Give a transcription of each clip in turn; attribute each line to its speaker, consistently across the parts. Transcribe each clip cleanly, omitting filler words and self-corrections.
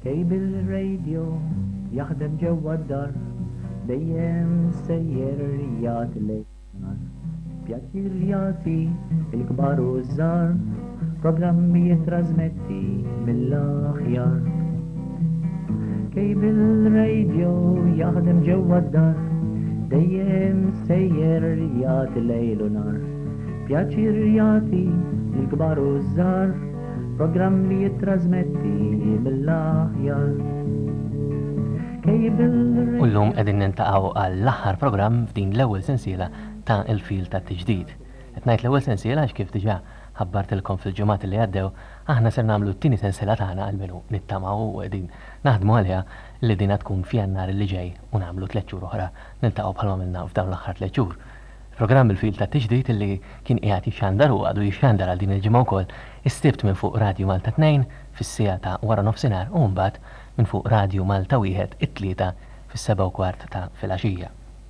Speaker 1: كيبل الراديو يخدم جوا الدار دايم سير ريات الليل بيعطي رياضي الكبار والصغار بروجرام يترازمتي من الأخيار كيبل الراديو يخدم جوا الدار دايم سير ريات الليل ونهار بيعطي رياضي الكبار والصغار بروجرام يترازمتي من الأخيار
Speaker 2: Ullum qegħdin nintaqgħu għall-aħħar programm f'din l-ewwel sensiela ta' il-fil ta' tiġdid. Qed ngħid l-ewwel sensiela għax kif diġà ħabbartilkom fil-ġimgħat li għaddew, aħna ser nagħmlu t-tieni sensiela tagħna għalmenu nittamaw u qegħdin naħdmu għaliha li dinha tkun f'Jannar li ġej u nagħmlu 3 xhur oħra niltaqgħu bħalma għamilna f'dawn l-aħħar 3 xhur. Programm il-fil ta' tiġdid illi kien qiegħed jixxandar u għadu jixxandar għal din il-ġimgħa wkoll istibt minn fuq Radio Malta 2 fis-sija ta' wara nofsinhar u mbagħad minn fuq Radio Malta wieħed it-tlieta fis-7:15 ta' filgħaxija.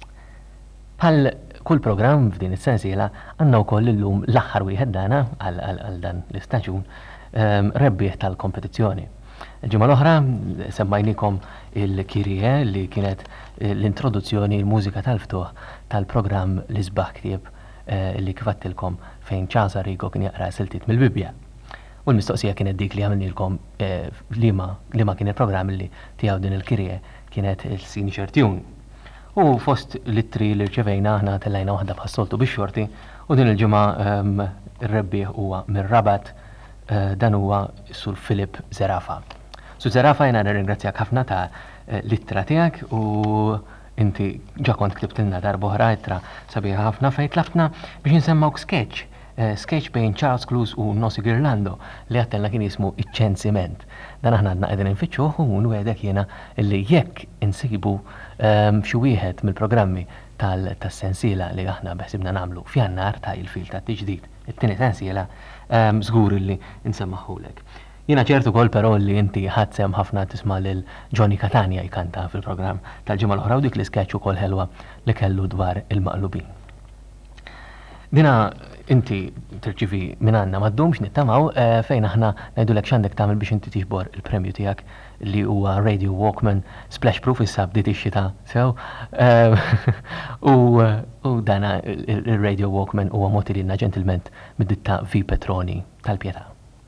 Speaker 2: Bħal kull programm f'din is-sensiela għandna wkoll illum l-aħħar wieħed dana għal dan l-istaġun rebbieħ tal-kompetizzjoni. Il-ġimgħa l-oħra semmajnikom il-kirje li kienet l-introduzzjoni l-mużika tal-ftuħ tal-programm l-isbaħ ktieb li kifattilkom fejn Ċasa Rigo kien jaqra siltiet mill-Bibja. U l-mistoqsija kienet dik li għamilnilkom li ma kien il-programm li tiegħu din il-kirje kienet il-Signature Tune. U fost l-ittri li rċevejna aħna tellajna waħda bħas-soltu bix-xorti u din il-ġimgħa ir-rebbieħ huwa mir-Rabat dan huwa Sur Filip Zerafa. Sur Zerafa jiena nirringrazzjak ħafna ta' l-ittra tiegħek u inti ġa kont ktibtilna darba oħra ittra sabiħa ħafna fejn tlabtna biex insemmaw sketch bejn Charles Cluse u Nossi Girlando li għattelna kien jismu Iċ-Ċensiment. Dan aħna għadna qegħdin infittxuh u nwedek jiena li jekk insibu xi wieħed mill-programmi tas-sensiela li aħna beħsibna nagħmlu f'Jannar ta' il-fil ta' tiġdid. It-tieni sensiela żgur li nsemmaħulek. Jiena ċertu kol però li inti ħadsem ħafna tisma' lil Johnny Catania jkanta fil-programm tal-ġimgħa l-oħra u dik l-iskeċċ ukoll ħelwa li kellu dwar il-maqlubin. Dina inti tirċivi minn għandna m'għaddumx nittamaw fejn aħna ngħidulek x'għandek tagħmel biex inti tiġbor il-premju tiegħek li huwa Radio Walkman Splash Proof issa bdiet ix-xita sew u dana il-Radio Walkman huwa mogħti lilna ġentilment mid-ditta V Petroni tal-Pjetà.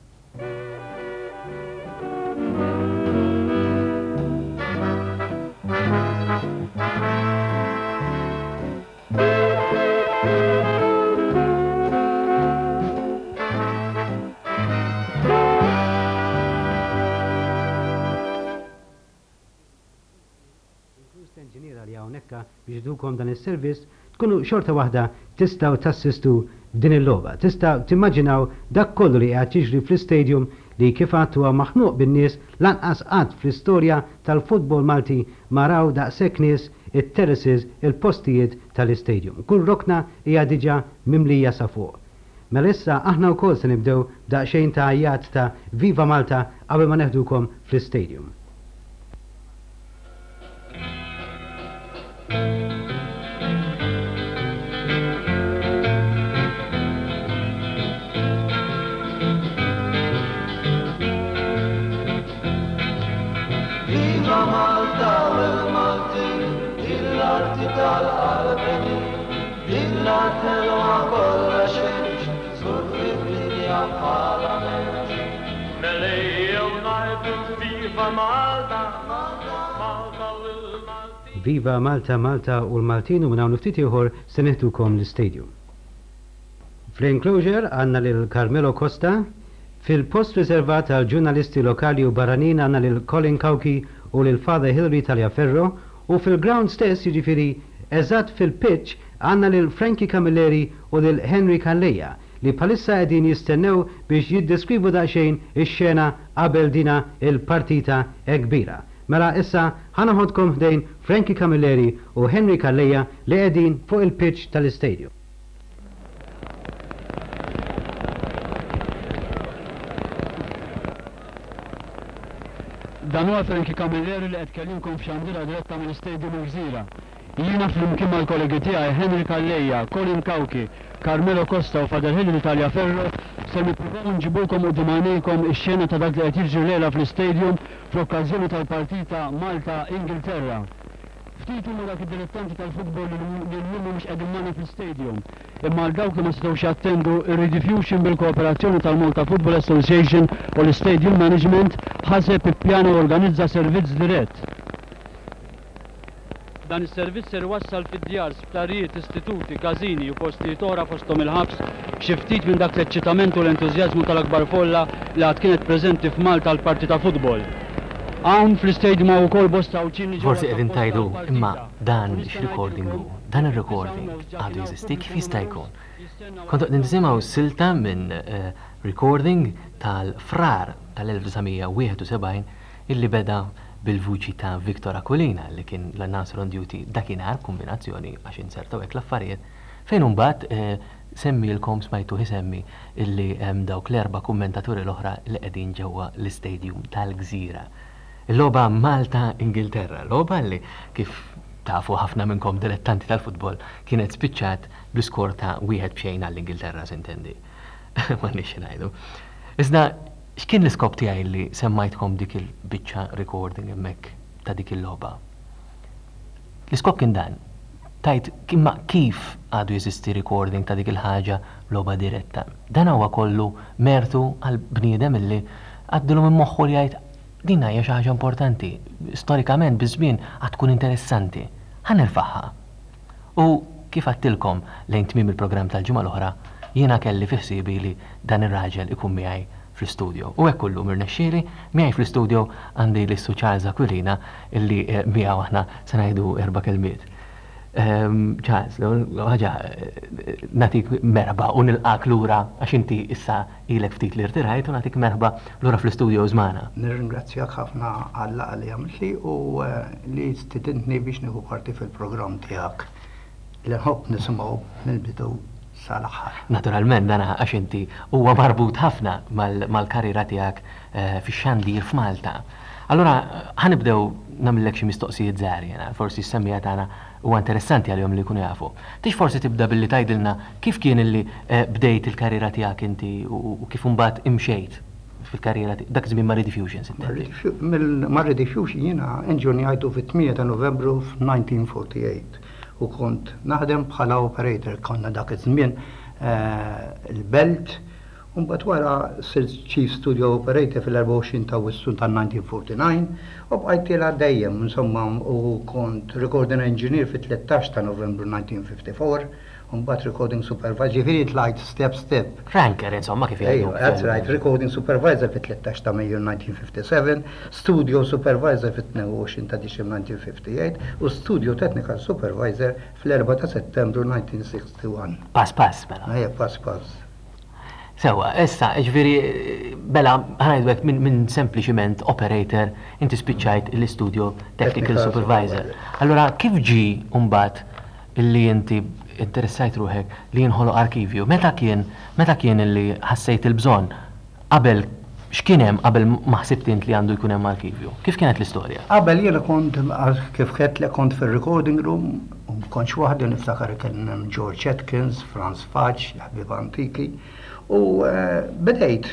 Speaker 3: biex dukom dan is-servizz tkunu xorta waħda tistgħu tassistu din il-logħba. Tistgħu timmaġinaw dak kollu li qed jiġri fl-istadium li kif għad huwa maħnuq bin-nies lanqas qatt fl-istorja tal-futbol Malti maraw daqshekk nies it-terraces il-postijiet tal-istadium. Kull rokna hija diġà mimlija sa fuq. Mela issa aħna wkoll se nibdew daqsxejn ta' għajjat ta' Viva Malta qabel ma neħdukom fl-istadium.
Speaker 4: Viva Malta u l-Maltin, il-arti tal-qalbini, il-art helwa kolla xejn, sur fid-dinja bħala menx. Melejja u ngħidu Viva Malta, Malta u l-Maltin.
Speaker 3: Viva Malta, Malta u l-Maltin u minnaw niftit ieħor se neħdukom l-istadium. Fl-enclosure għandna lil Carmelo Costa, fil-post riservat għal ġurnalisti lokali u barranin għandna lil Colin Kauki u lil Father Hilary Taliaferro u fil-ground stess jiġifieri eżatt fil-pitch għandna lil Frankie Camilleri u lil Henry Calleja li bħalissa qegħdin jistennew biex jiddeskrivu daqsxejn ix-xena qabel dina il-partita kbira. Mela issa ħanaħodkom ħdejn Frankie Camilleri u Henry Calleja li qegħdin fuq il-pitch tal-istadium.
Speaker 5: Dan huwa Frankie Camilleri li qed kellimkom f'xandira diretta mill-istadium il-Gżira. Jiena flimkien mal-kollegi tiegħi Henry Calleja, Colin Kauki, Carmelo Costa u Father Hilary Taliaferro ser nippruvaw nġibulkom qudiem għajnejkom ix-xena ta' dak li qed jiġri lejla fl-istadium fl-okkażjoni tal-partita Malta-Ingilterra. Ftit huma dak id-dilettanti tal-futbol li llum mhux qegħdin magħna fl-istadium. Imma għal dawk li ma setgħux jattendu ir-rediffusion bil-kooperazzjoni tal-Malta Football Association u l-Stadium Management ħaseb ippjana u organizza servizz dirett. Dan is-servizz ser wassal fid-djar sptarijiet, istituti, każini u postijiet oħra fosthom il-ħabs xi ftit minn dak l-eċċitament u l-entużjażmu tal-akbar folla li għad kienet preżenti f'Malta għal partita futbol. Hawn fl-istadium hawn ukoll bosta uċċini
Speaker 2: Forsi qegħdin tajdu, imma dan x-recordingu, dan ir-recording għadu jeżisti kif jista' jkun. Kont qed nisimgħu silta minn recording tal-frar tal-1971 illi beda bil-vuċi ta' Victor Aquilina li kien l-announcer on duty dakinhar kombinazzjoni għax insertaw hekk l-affarijiet fejn imbagħad semmilkom smajtu isemmi illi hemm dawk l-erba' kummentaturi l-oħra li qegħdin ġewwa l-istadium tal-Gżira. Il-logħba Malta-Ingilterra, logħba li kif tafu ħafna minnkom dilettanti tal-futbol kienet spiċċat bl-iskor ta' 1-0 għall-Ingilterra s'intendi. M'għandniex ngħidu. Iżda x'kien l-iskop tiegħi li semmajtkom dik il-biċċa recording hemmhekk ta' dik il-logħba? L-iskop kien dan. Tajt kif għadu jeżisti recording ta' dik il-ħaġa logħba diretta. Dan huwa kollu mertu għal bniedem illi għaddilu minn moħħu li jgħid din hija xi ħaġa importanti, storikament biż-żmien għad tkun interessanti. Ħanirfaħħa. U kif għattilkom lejn tmiem il-programm tal-ġimgħa l-oħra, jiena kelli fi ħsibi li dan ir-raġel ikun miegħi fl-istudio. U hekk kollu mirnexxieli, miegħi fl-istudio għandi l-issu Charles Aquilina illi miegħu aħna se ngħidu 4 kelmiet. Charles, ħaġa natik merħba u nilqak lura għax inti issa ilek ftit li rtirajt u natik merħba lura fl-istudio żmana.
Speaker 6: Nirringrazzjak ħafna għall-laqgħa li għamiltli u li stidintni biex nieħu parti fil-programm tiegħek li nħobb nisimgħu mill-bidu sal-aħħar.
Speaker 2: Naturalment dan għax inti huwa marbut ħafna mal-karriera tiegħek fix-xandir f'Malta. Allora ħanibdew nagħmellek xi mistoqsijiet żgħar jiena, forsi s-semmija tagħna huwa interessanti għalihom li jkunu jafu. Tix forsi tibda billi tgħidilna kif kien illi bdejt il-karriera tiegħek inti u kif imbagħad imxejt fil-karriera dak żmien ma' Rediffusions intendi.
Speaker 6: Ma' Rediffusions jiena inġunjajtu fit-8 ta' Novembru f'1948 u kont naħdem bħala operator konna dak iż-żmien il-Belt u mbagħad wara sirt Chief Studio Operator fil-24 ta' Wissu tal-1949 u bqajtilha dejjem insomma u kont Recording Engineer fit-13 ta' Novembru 1954 u mbagħad Recording Supervisor, ġifieri tlajt step.
Speaker 2: Ranker insomma kif jgħidu.
Speaker 6: That's right, Recording Supervisor fit-13 ta' Mejju 1957, Studio Supervisor fit-22 ta' Diċembru 1958 u Studio Technical Supervisor fl-4 ta' Settembru 1961.
Speaker 2: Pass mela.
Speaker 6: Ejja, pass.
Speaker 2: Sewa, issa, ġviri, bella, ħanajdwek minn sempliċiment operator, inti spiċċajt l-studio technical supervisor. Allora, kif ġi umbat illi inti interessajt ruħek li jinħolu arkivju? Meta kien illi ħassejt il-bżon? Qabel, x'kienem qabel maħsibt int li għandu jkun hemm arkivju? Kif kienet l-istorja?
Speaker 6: Qabel jiena kont kif qed li kont fir-recording room, u kontx waħdi niftakar kien George Atkins, Franz Fudge, ħbib antiki. U bedejt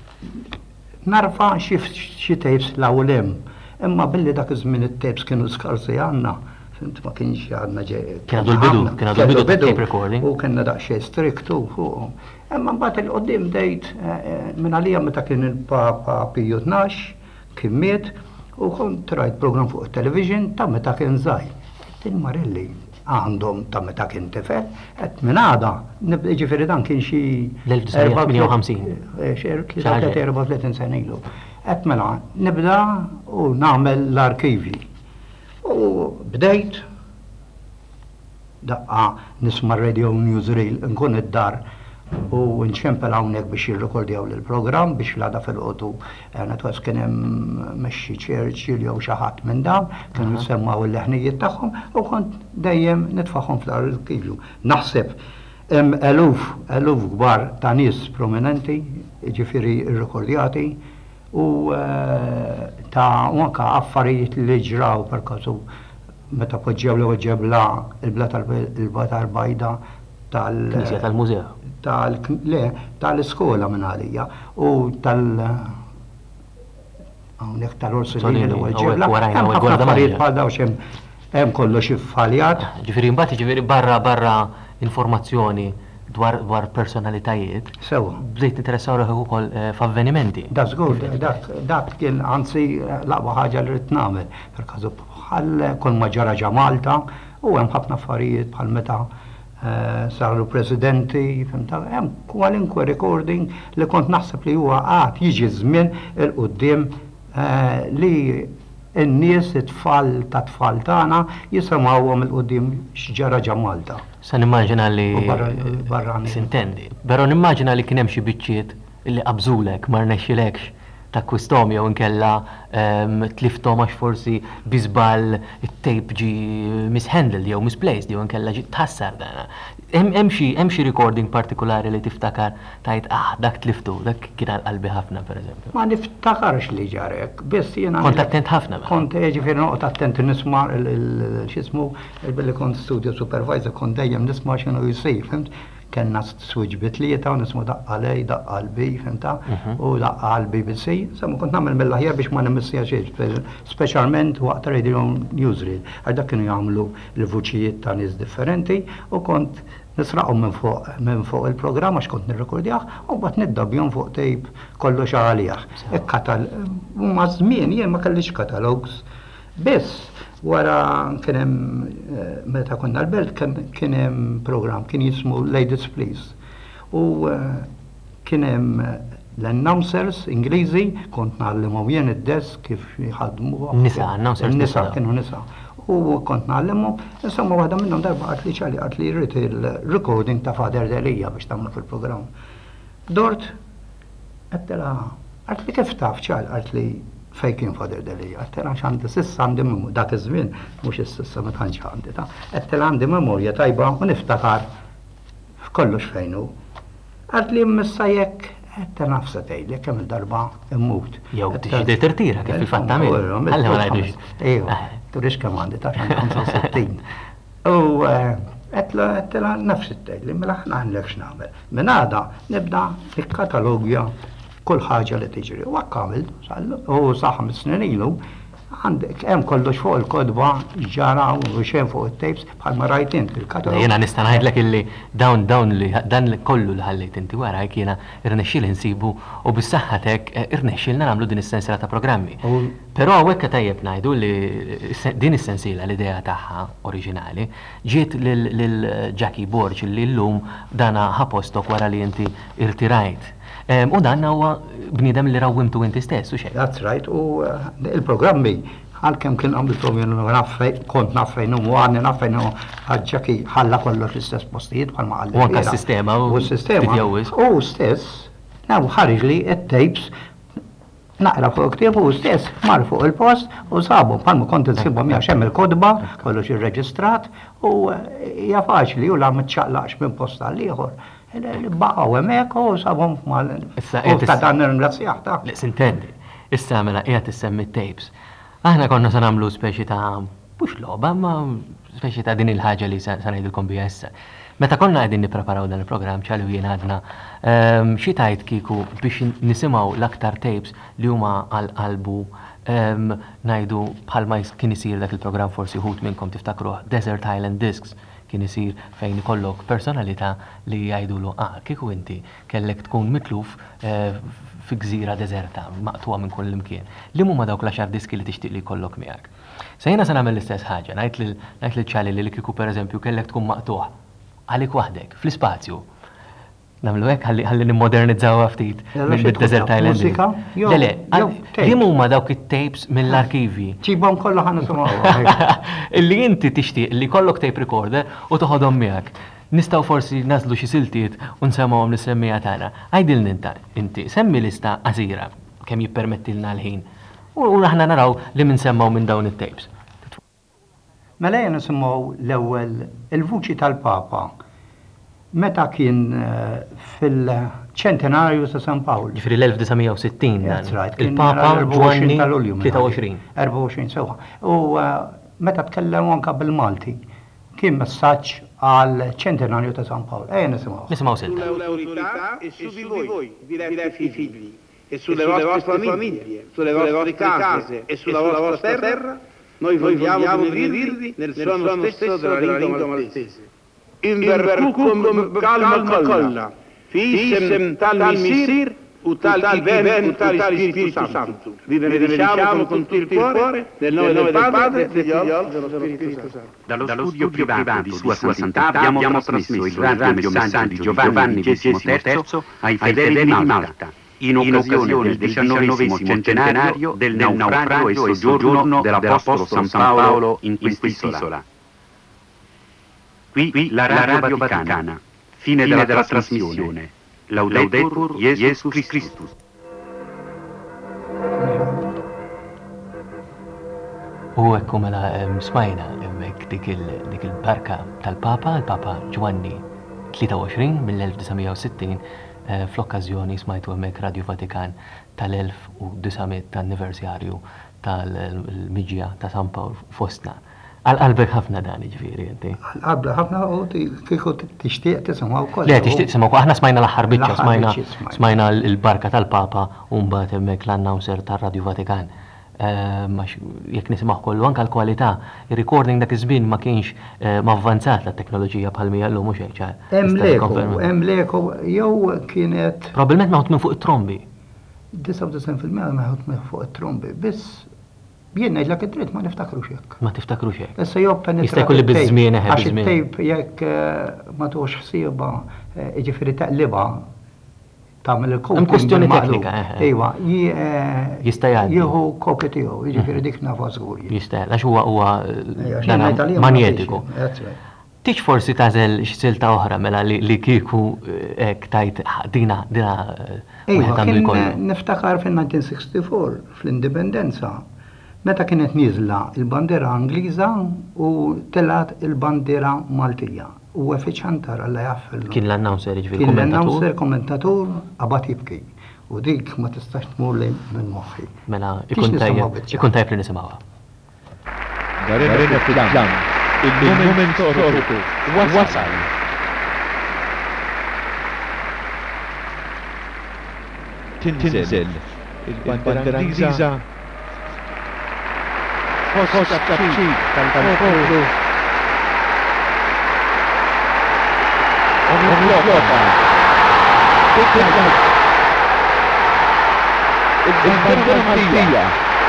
Speaker 6: narfa xi tapes l-ewwel imma billi dak iż-żmien it-tapes kienu skarsi għandna, fint ma kienx għandna
Speaker 2: kien għadu l-bidu tape recording
Speaker 6: u kienna daqsxejn striktu fuqhom. Imma mbagħad il-qudiem bdejt minn għalija meta kien il-Papa Piju 12 kien miet u kont rajt program fuq it-television ta' meta kien żgħir. Din Marelli għandhom ta' meta kien tifel, qed minn għada, ġifieri dan kien xi
Speaker 2: l-1958.
Speaker 6: 34 sena ilu. Qed mela nibda u nagħmel l-arkivi. U bdejt daqqa nisma' Radio Newsreel nkun id-dar u nċempel hawnhekk biex jirrekordjaw lill-programm biex l-għada fil-qotu netwas kien hemm mexxi Churchill jew xi ħadd minn dawn kienu jsemmaw il-leħnijiet tagħhom u kont dejjem nitfagħhom fl-arkivju. Naħseb hemm eluf kbar ta' nies prominenti, jiġifieri rrekordjati u ta' anke affarijiet li ġraw perkażu meta poġġew l ġebla il-blat tal-bajda
Speaker 2: Knisja tal-mużew.
Speaker 6: tal-iskola minn għalija u hawnhekk tal-Orsolini l-ewwel ġebla. Hemm ħafna affarijiet bħal dawn hemm kollox iffaljat.
Speaker 2: Ġifieri mbagħad barra informazzjoni dwar personalitajiet.
Speaker 6: Sewa.
Speaker 2: Bdejt interessaw ruħek ukoll f'avvenimenti.
Speaker 6: That's good. Dak kien anzi l-aqwa ħaġa li rid nagħmel. Per-każu bħal kull ma ġara ġa Malta u hemm ħafna affarijiet bħal meta saru presidenti, fimta, hemm kwalinkwe recording li kont naħseb li huwa jiġi żmien il-qudiem li n-nies it-tfal ta' tfal tagħna jisimgħuhom il-qudiem x'ġara ġa Malta.
Speaker 2: Sa nimmaġina li sintendi. Però nimmaġina li kien hemm xi biċċiet li qabżulek ma rnexxilekx takkwisthom jew inkella tlifthom għax forsi biżball it-tape ġi mishandled jew misplaced jew inkella ġi tħassar dana. Hemm xi recording partikolari li tiftakar tajt dak tliftu, dak kien għal qalbi ħafna pereżempju.
Speaker 6: Ma niftakarx li ġarek, biss jiena.
Speaker 2: Kont attent ħafna.
Speaker 6: Kont ġifieri noqgħod attent nisma' x'ismu billi kont studio supervisor kont dejjem nisma' x'inhu jsir, fimt? Kenna switch bitlieta u nismu daqqa lej, daqqa l-bi, fimta, u daqqa l-BBC. Sammu kont namel mill-ħjar biex ma nimissija xiex, specialment waqt Radio Newsreel. Għadda kienu jgħamlu l-vuċijiet ta' nis differenti u kont nisraqom minn fuq il-programm għax kont nirrekordjaħ u bat niddabjom fuq tejp kollu xaħalijaħ. Ikkatal, ma żmien jien ma kellix katalogs. Biss, wara kienem, meta konna l-belt, kienem program, kien jismu Ladies Please. U kienem l-announcers Ingliżi, kont nallimhom jien id-desk kif jħadmu.
Speaker 2: Announcers
Speaker 6: nisa. Kienu nisa. U kont nallimhom, insomma waħda minnhom darba għat li jrid il-recording ta' Fader Delija biex tagħmlu fil-programm. Dort, għat li kif taf ċal, għat li fej kien Fader Delija, għattela għandi sissa għandi memorja, dak iż-żmien, mhux is-sissa ma tantx għandi ta' għattela għandi memorja tajba u niftakar f'kollox fejn hu. Għad li mmissa jekk għattela nafsa tgħidlek kemm il-darba immut.
Speaker 2: Jew tixi tirtira kif il-fatt tagħmel. Ħalli ma ngħidux.
Speaker 6: Ejja, turix kemm għandi ta' 65. U għattela nafsi tgħidli, mela ħna għandek x'nagħmel. Minn għada nibda nikkatalogja kull ħaġa li tiġri. U għakamil, u sa' 5 snin ilu, għandek hemm kollox fuq il-kodba ġara u xejn fuq it-tapes bħal ma rajt int il-katalog.
Speaker 2: Jiena nista' ngħidlek illi dan kollu li ħallejt inti wara jiena irnexxiel insibu u bis-saħħatek irnexxielna nagħmlu din is-sensiela ta' programmi. Però hawnhekk tajjeb ngħidu li din is-sensiela l-idea tagħha oriġinali ġiet lil Jackie Borg li llum dana ħapostok wara li inti irtirajt. U dan huwa bniedem li rawwimtu inti stess, u xejn.
Speaker 6: That's right, u il-programmi għalkemm kien għamiltom jien kont naffejn u għanni naffejn u ħaġġaki ħalla kollox l-istess postijiet bħal ma għalli.
Speaker 2: U anke s-sistema
Speaker 6: u s-sistema. U stess, ħarġ li it-tapes naqra fuq ktieb u stess mar fuq il-post u sabu bħal ma kont insibhom jax hemm il-kodba, kollox irreġistrat u hija faċli u la mitċaqlaqx minn post għal ieħor. Baqgħu hemmhekk u sabhom mal. Ta' dan nirringrazzjah ta'.
Speaker 2: Sintendi. Issa mela qiegħed issemmi tapes. Aħna konna se nagħmlu speċi ta' mhux logħba, ma speċi ta' din il-ħaġa li se ngħidilkom biha issa. Meta konna qegħdin nippreparaw dan il-programm ċalu jien għadna xi tajt kieku biex nisimgħu l-aktar tapes li huma għal qalbu ngħidu bħalma kien isir dak il-programm forsi wħud minnkom tiftakruh Desert Island Discs. Kien isir fejn ikollok personalità li jgħidulu kieku inti kellek tkun mitluf fi gżira deżerta maqtuha minn kull imkien. Li huma dawk l-10 diski li tixtieq li jkollok miegħek. Se jiena se nagħmel l-istess ħaġa, ngħid lil ċali li kieku pereżempju kellek tkun maqtuħ għalik waħdek fl-ispazju. Nagħmlu hekk ħalli nimmodernizzaw ftit mid-Desert Island. Le, li huma dawk it-tapes mill-arkivi.
Speaker 6: Ġibhom kollha ħa nisimgħu.
Speaker 2: Illi inti tixtieq li kollok tape recorder u toħodhom miegħek. Nistgħu forsi nażlu xi siltiet u nsemmawhom lis-semmija tagħna. Għajdilni inti semmi lista qasira kemm jippermettilna l-ħin. U aħna naraw li minsemmaw minn dawn it-tapes.
Speaker 6: Mela jien nisimgħu l-ewwel il-vuċi tal-Papa. Meta kien fil-ċentenarju ta' San Pawl.
Speaker 2: Ġifri l-1960
Speaker 6: dan.
Speaker 2: Il-Papa Ġwanni 23.
Speaker 6: 24 sewa. U meta tkellem anke bil-Malti, kien messaġġ għal ċentenarju ta' San Paolo. Nisimgħu.
Speaker 2: Nisimgħu silta.
Speaker 7: Sull'autorità e su di voi, diretti figli, e sulle vostre famiglie, sulle vostre case e sulla vostra terra, noi vogliamo benedirvi nel suono stesso della lingua maltese. In verkukum kalma kolla, fisem tal-misir, u tal-ben, u tal-Spiritu Santo. Vi benediciamo con tutto il cuore, nel nome del Padre, del Figlio e dello Spirito Santo.
Speaker 8: Dallo studio privato di Sua Santità abbiamo trasmesso il radio messaggio di Giovanni XXIII ai fedeli di Malta, in occasione del 19° centenario del naufragio e soggiorno dell'Apostolo San Paolo in quest'isola. Qui la Radio Vaticana. Fine della trasmissione. Laudetur Jesus Christus.
Speaker 2: U ekku mela smajna hemmhekk dik il-barka tal-Papa, il-Papa Giovanni 23 mill-1960 fl-okkażjoni smajtu hemmhekk Radio Vatikan tal-1900 anniversarju tal-miġja ta' San Pawl fostna. Għal-qalbek ħafna dan ġifieri inti.
Speaker 6: Għal-qalbek ħafna u kieku tixtieq tisimgħu wkoll.
Speaker 2: Le tixtieq tisimgħu aħna smajna l-aħħar biċċa smajna l-barka tal-Papa u mbagħad hemmhekk l-announcer tar-Radio Vatikan. Jekk nisimgħu kollu anke l-kwalità, ir-recording dak iż-żmien ma kienx mavvanzat tat-teknoloġija bħal mija llum mhux hekk.
Speaker 6: Hemm l-eko jew kienet.
Speaker 2: Probabbilment maħut minn fuq it-trombi.
Speaker 6: 99% maħut minn fuq it-trombi, biss jien ngħidlek id-dritt ma niftakrux hekk.
Speaker 2: Ma tiftakrux hekk.
Speaker 6: Issa jew
Speaker 2: jista' jkun li biż-żmien
Speaker 6: għax it-tejp jekk ma tux ħsieba jiġifieri taqlibha tagħmel il-kopja.
Speaker 2: Hemm kwestjoni teknika.
Speaker 6: Ejwa,
Speaker 2: jista' jgħaddi.
Speaker 6: Jieħu kopja tiegħu, jiġifieri dik nafha żgur.
Speaker 2: Jista' għax huwa magnetiku. Tix forsi tażel x'silta oħra mela li kieku hekk tajt dina
Speaker 6: Ejwa, kien niftakar fin-1964 fl-indipendenza. Meta kienet nieżla il-bandera Angliża u telat il-bandera Maltija. U effiċjantar alla jaffel.
Speaker 2: Kien l-announcer ġifieri
Speaker 6: Kien l-announcer kommentatur qabad jibki. U dik ma tistax tmur li minn moħħi.
Speaker 2: Mela ikun tajjeb li nisimgħuha.
Speaker 9: Darina fil-ġam. Il-moment storiku wasal. Tinżel il-bandera Angliża Fost ċip tal-poplu. Omloka. Il-bandera Maltija.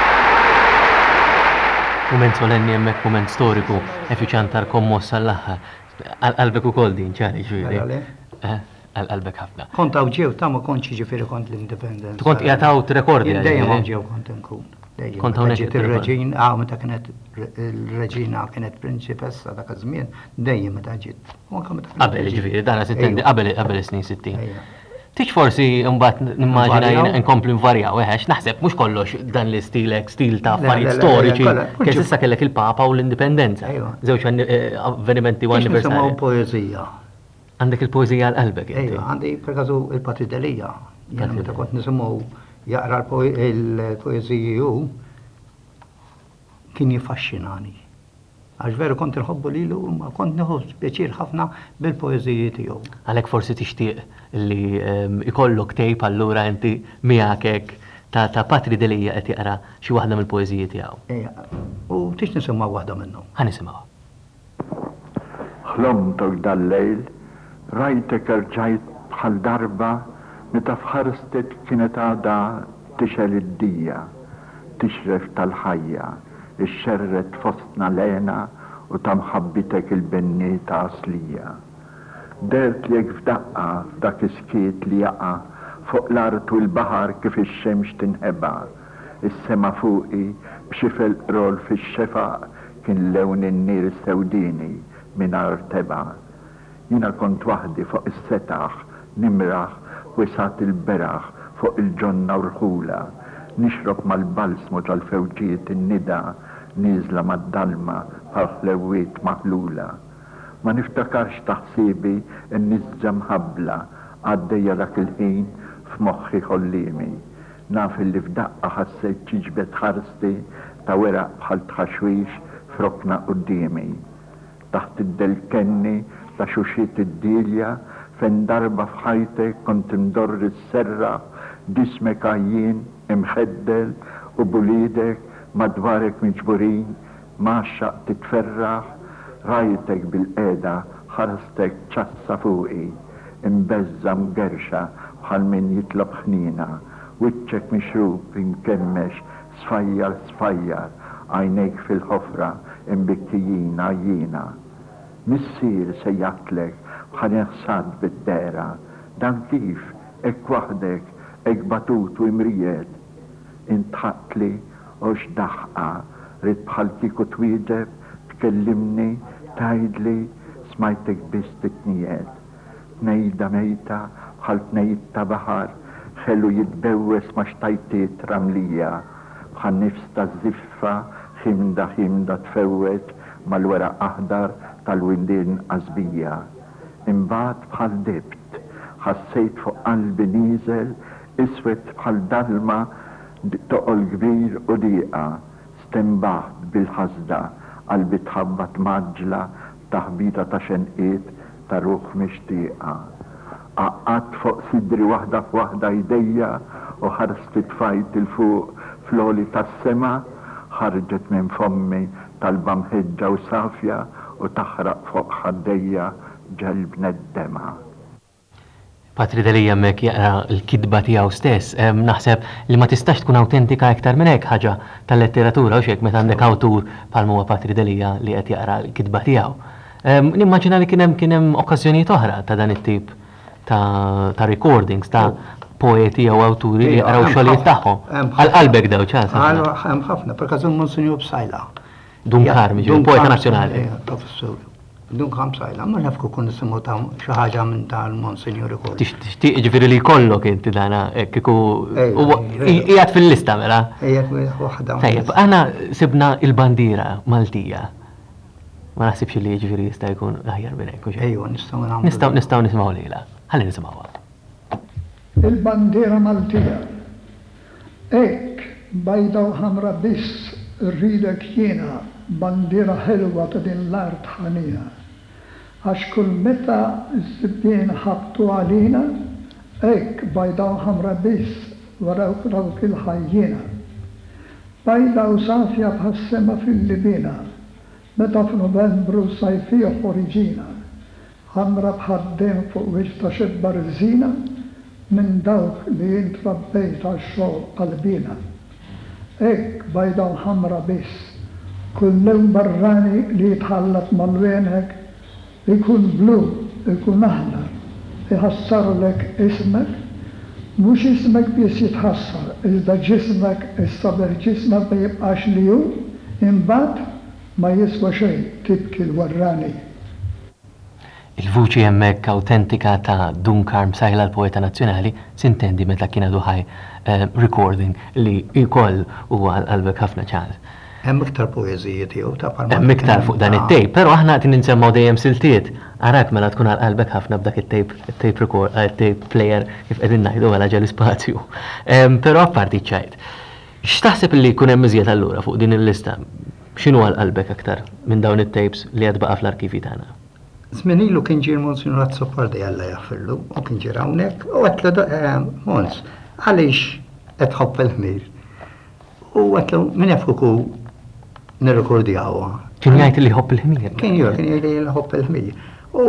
Speaker 2: Moment solenni hemmhekk moment storiku effiċjantar kommossa l-aħħar. Qalbek ukoll din ċari ġifieri. Qalbek ħafna.
Speaker 6: Kont hawn ġew ta' ma kontx ġifieri kont l-indipendenza.
Speaker 2: Kont qiegħed hawn tirrekordja.
Speaker 6: Dejjem ġew kont inkun.
Speaker 2: Kont hawnhekk
Speaker 6: ir-reġina, meta kienet il-reġina kienet prinċipessa dak iż-żmien, dejjem meta ġiet.
Speaker 2: Qabel ġifieri dan intendi qabel is-snin 60. Tix forsi mbagħad nimmaġina nkomplu nvarjaw eħex naħseb mhux kollox dan l-istilek stil ta' affarijiet storiċi kif issa kellek il-Papa u l-Indipendenza. Żewġ avvenimenti u anniversari.
Speaker 6: Nisimgħu poeżija.
Speaker 2: Għandek il-poeżija għal qalbek inti.
Speaker 6: Ejja, għandi perkażu il-Patridelija. Jien meta kont nisimgħu jaqra il-poeżiji kien jiffaxxinani. Għax veru kont inħobbu lilu, ma kont nieħu pjaċir ħafna bil-poeżiji tiegħu.
Speaker 2: Għalhekk forsi tixtieq li ikollok tejp allura inti miegħek hekk ta' Patridelija qed jaqra xi waħda mill-poeżiji tiegħu.
Speaker 6: Ejja, u tix nisimgħu waħda minnhom.
Speaker 2: Ħanisimgħu.
Speaker 10: Ħlomtok dal-lejl, rajtek rġajt bħal darba meta fħarstet kienet għada tixel id-dija, tixref tal-ħajja, ix-xerret fostna lena u tamħabbitek il-benni ta' aslija. Dert jek f'daqqa f'dak iskiet li jaqa fuq l-art u l-bahar kif ix-xemx tinħeba. Is-sema fuqi b'xifel rol fix-xefaq kien lewn in-nir sewdini mingħajr teba. Jina kont waħdi fuq is-setaħ nimraħ wisat il-beraħ fuq il-ġonna u rħula. Nixrob mal-balsmu tal-fewġiet in-nida niżla mad-dalma bħal-ħlewiet maħlula. Ma niftakarx taħsibi n-nizza mħabbla għaddejja dak il-ħin f'moħħi ħollimi. Naf li f'daqqa ħassejt ċiġbet ħarsti ta' weraq bħal tħaxwix frokna qudiemi. Taħt id-delkenni ta' xuxiet id-dilja fejn darba f'ħajtek kont imdorr is-serra ġismek għajjin imħeddel u bulidek madwarek miġburin maċċaq titferraħ rajtek bil-qeda ħarstek ċassa fuqi imbezza mgerxa bħal min jitlob ħnina wiċċek mixrub imkemmex sfajjar għajnejk fil-ħofra imbikkijin għajjina missier se jatlek bħal jaħsad bid-dera dan kif ek waħdek ek batut u imrijed intħatli u xdaħqa rid bħal kiku twieġeb tkellimni tajdli smajtek biss titnijiet tnejda mejta bħal tnejt ta' baħar xellu jitbewwes ma' xtajtiet ramlija bħal nifs ta' ziffa ximda tfewwet mal-weraq aħdar tal-windin qasbija. Imbagħad bħal dibt ħassejt fuq qalbi nieżel iswed bħal dalma toqol kbir u dieqa stembaħt bil-ħasda qalbi tħabbat maġla taħbita ta' xenqiet ta' ruħ mixtieqa. Qaqqat fuq sidri waħda f'waħda jdejja u ħarst tfajt il-fuq floli tas-sema ħarġet minn fommi talba mħeġġa u safja u taħraq fuq ħaddejja ġelb neddema.
Speaker 2: Patri Delija mek jaqra l-kidba tiegħu stess, naħseb li ma tistax tkun autentika iktar minn hekk ħaġa tal-letteratura u xek meta għandek awtur bħal huwa Patri Delija li qed jaqra l-kidba tiegħu. Nimmaġina li kien hemm okkażjonijiet oħra ta' dan it-tip ta' recordings ta' poeti jew awturi li jaqraw xogħlijiet tagħhom. Għal-qalbek daw ċans.
Speaker 6: Hemm ħafna, per każ Monsinjur Bsajla.
Speaker 2: Dunkar, poeta nazzjonali.
Speaker 6: Professur. Dunkar Bsajla, ma nafku kun nisimgħu ta' xi ħaġa minn tal-Monsinjur ukoll.
Speaker 2: Tixtieq ġifieri li jkollok inti dana kieku qiegħed fil-lista mela.
Speaker 6: Qiegħed waħda.
Speaker 2: Tajjeb, aħna sibna l-bandiera Maltija. Ma naħsibx li ġifieri jista' jkun aħjar minn hekk.
Speaker 6: Ejwa, nistgħu
Speaker 2: nisimgħu lilha. Ħalli nisimgħuha.
Speaker 11: Il-bandiera Maltija. Ek bajda u ħamra biss rridek jiena bandiera ħelwa ta' din l-art ħanija. Għax kull meta s-sibbien ħabtu għalina, ek bajda u ħamra biss waraw dawk il-ħajjina. Bajda u safja bħassema fil-libina, meta f'Novembru sajfija ħoriġina. Ħamra bħaddem fuq wiċ ta' xibbar żina, minn dawk li jintrabbejt għax-xogħol qalbina. Ek bajda u ħamra biss, kullum barrani li jitħallat mal-wenek, ikun blu, ikun aħnar, iħassarlek ismek, mux ismek biss jitħassar, iżda ġismek, is-saber ġismek ma jibqax li ju, imbagħad ma jiswa xejn tibki l-warrani.
Speaker 2: Il-vuċi hemmhekk autentika ta' Dunkar Bsajla l-poeta nazzjonali sintendi meta kien għadu recording li jkoll huwa qalbek ħafna ċans.
Speaker 6: Hemm iktar poeżiji tiegħu ta' palma.
Speaker 2: Hemm iktar fuq dan it-tejp, però aħna qed ninsemmaw dejjem siltiet. Arak mela tkun għal qalbek ħafna b'dak it-tape record, tape player kif qegħdin ngħidu għal ġel spazju. Però apparti ċajt. X'taħseb li jkun hemm iżjed allura fuq din il-lista? X'inhu għal qalbek aktar minn dawn it-tapes li qed baqa' fl-arkivi tagħna?
Speaker 6: Żmien kien ġie Monsignor Azzopardi Alla jaħfirlu u kien ġie hawnhekk u qedlu Mons, għaliex qed tħobb il-ħmir. U qedlu min jafku nirrekordjawha.
Speaker 2: Kien jgħid li ħobb il-ħmir.
Speaker 6: Kien jgħid li ħobb il-ħmir. U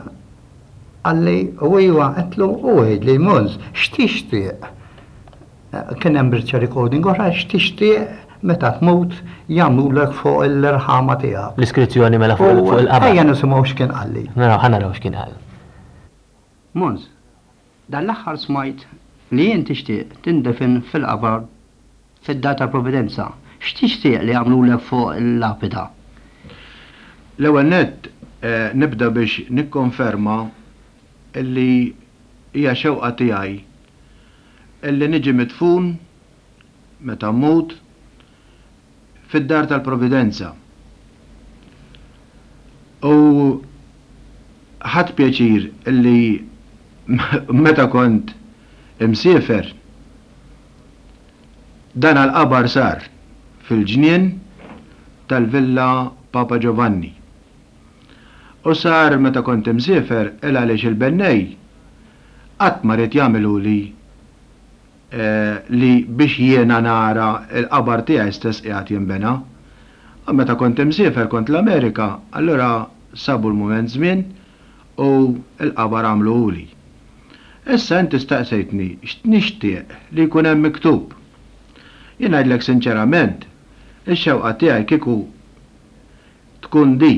Speaker 6: għalli u iwa qedlu u għidli Mons, x'tixtieq? Kien hemm birċa recording oħra x'tixtieq meta tmut jagħmlulek fuq l-irħama tiegħek.
Speaker 2: L-iskrizzjoni mela fuq il-qabra.
Speaker 6: Ejja nisimgħu x'kien qalli.
Speaker 2: Naraw x'kien qal.
Speaker 6: Mons, dan l-aħħar smajt li jien tixtieq tindefin fil-qabr fid-data Providenza. X'tixtieq li jagħmlulek fuq il-lapida?
Speaker 12: L-ewwel nett nibda biex nikkonferma illi hija xewqa tiegħi illi niġi midfun meta mmut fid-dar tal-Providenza. U ħadd pjaċir illi meta kont imsiefer dan għal-qabar sar fil-ġnien tal-Villa Papa Giovanni. U sar meta kont imsiefer il għaliex il-bennej qatt ma rid jagħmlu li biex jiena nara l-qabar tiegħi stess qiegħed jinbena. U meta kont imsiefer kont l-Amerika, allura sabu l-mument żmien u l-qabar għamluhuli. Issa inti staqsejtni x'nixtieq li jkun hemm miktub. Jien ngħidlek sinċerament, ix-xewqa tiegħi kieku tkun di.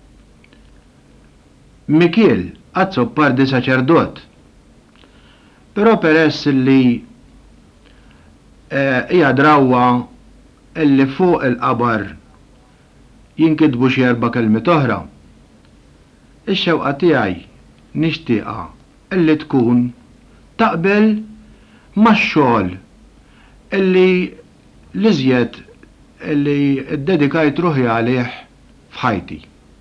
Speaker 12: Mikiel għad di saċerdot. Però peress li hija drawwa illi fuq il-qabar jinkitbu xi 4 kelmiet oħra. Ix-xewqa tiegħi nixtieqha illi tkun taqbel max-xogħol illi l-iżjed illi ddedikajt ruħi għalih f'ħajti.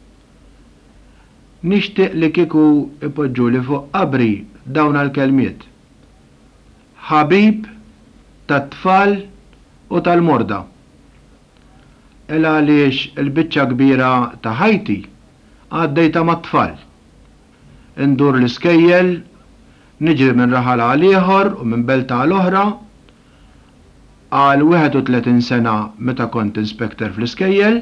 Speaker 12: Nixtieq li kieku ipoġġuli fuq qabri dawn għall-kelmiet. Ħabib tat-tfal u tal-morda. Il għaliex il-biċċa kbira ta' ħajti għaddejta mat-tfal. Indur l-iskejjel, niġri minn raħal għal ieħor u minn belta għal oħra. Għal 31 sena meta kont inspektor fl-iskejjel.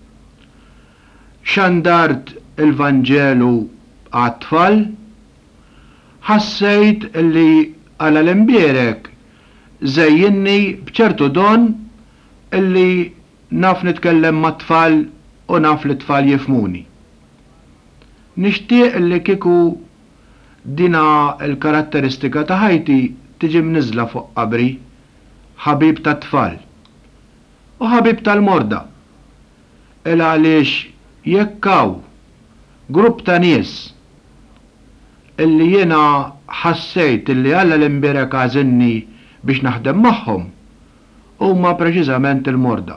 Speaker 12: Xandart il-Vanġelu għat-tfal. Ħassejt li għala l-imbierek żejjinni bċertu don illi naf nitkellem ma' tfal u naf li tfal jifmuni. Nixtieq li kieku dina l-karatteristika ta' ħajti tiġi mniżla fuq qabri, ħabib ta' tfal u ħabib tal-morda. Il għaliex jekkaw grupp ta' nies illi jiena ħassejt illi Alla l-imbierek għażilni biex naħdem magħhom huma preċiżament il-morda.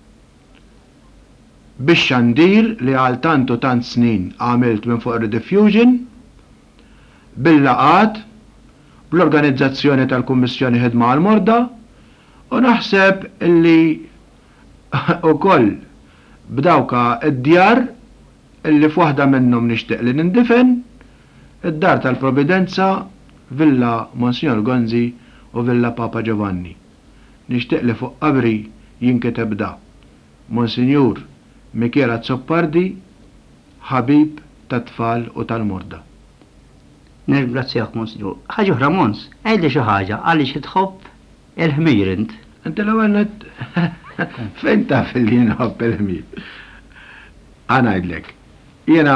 Speaker 12: Biex xandir li għal tant u tant snin għamilt minn fuq Rediffusion, bil-laqat, bl-organizzazzjoni tal-Kummissjoni ħidma għal-morda, u naħseb illi ukoll b'dawka id-djar illi f'waħda minnhom nixtieq li nindifen, id-dar tal-Providenza, Villa Monsignor Gonzi u Villa Papa Giovanni. Nixtieq li fuq qabri jinkiteb da. Monsignor Michela Zoppardi, ħabib tat-tfal u tal-morda.
Speaker 6: Nirgrazzjak, Monsignor. Ħaġa oħra, Mons, għajli xi ħaġa għaliex tħobb il-ħmir int.
Speaker 12: Inti l-ewwel fejn taf li nħobb il-ħmir? Ngħidlek. Jiena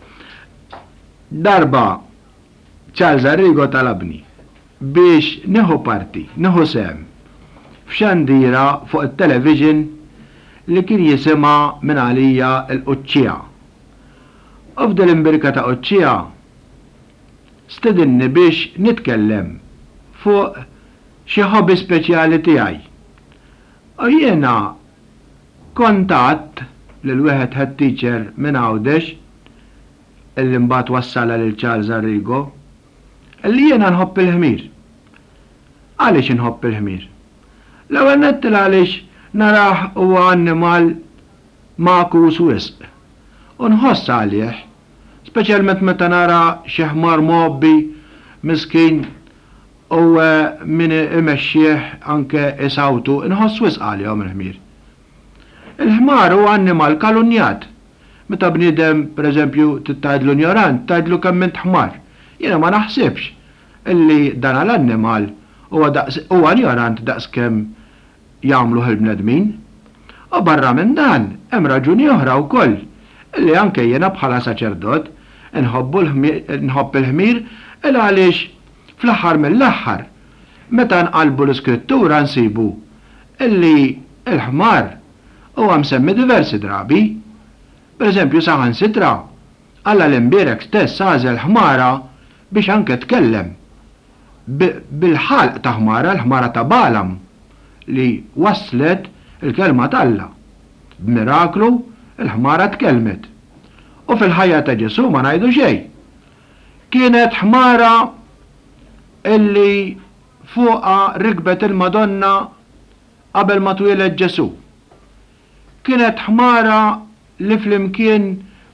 Speaker 12: darba Charles Arrigo talabni biex neħu parti, neħu sem f'xandira fuq it-television li kien jisima minn għalija l-Quċċija. U f'dil imbirka ta' Quċċija stedinni biex nitkellem fuq xi ħobbi speċjali tiegħi. U jiena kontatt lil wieħed head teacher minn Għawdex illi mbagħad wassala lil Charles Arrigo illi jiena nħobb il-ħmir. Għaliex inħobb il-ħmir? L-ewwel nett għaliex naraħ huwa annimal makus wisq. U nħoss għalih, speċjalment meta nara xi ħmar mobbi miskin u min imexxih anke isawtu, nħoss wisq għalihom il-ħmir. Il-ħmar huwa annimal kalunjat. Meta bniedem pereżempju titgħidlu ignorant, tgħidlu kemm int ħmar. Jiena ma naħsibx illi dan l-annimal huwa ignorant daqskemm jagħmlu il-bnedmin. U barra minn dan hemm raġuni oħra wkoll illi anke jiena bħala saċerdot nħobb il-ħmir il għaliex fl-aħħar mill-aħħar meta nqalbu l-iskrittura nsibu illi il-ħmar huwa msemmi diversi drabi. Pereżempju saħansitra Alla l-imbierek stess għażel ħmara biex anke tkellem bil-ħalq ta' ħmara, l-ħmara ta' Balam li waslet il-kelma tal-Alla. B'miraklu il-ħmara tkellmet. U fil-ħajja ta' Ġesu ma ngħidu xejn. Kienet ħmara illi fuqha rikbet il-Madonna qabel ma twieled Ġesu. Kienet ħmara li flimkien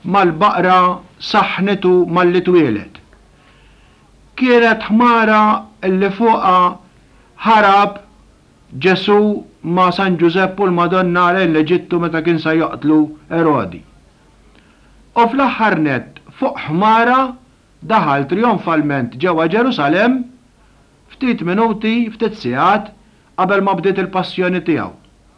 Speaker 12: mal-baqra saħnetu mal-li twieled. Kienet ħmara illi fuqa ħarab Ġesu ma' San Giuseppe u l-Madonna l-Eġittu meta kien sa joqtlu Erodi. U fl-aħħar net fuq ħmara daħal trionfalment ġewwa Ġerusalem ftit minuti, ftit sigħat qabel ma bdiet il-passjoni tiegħu.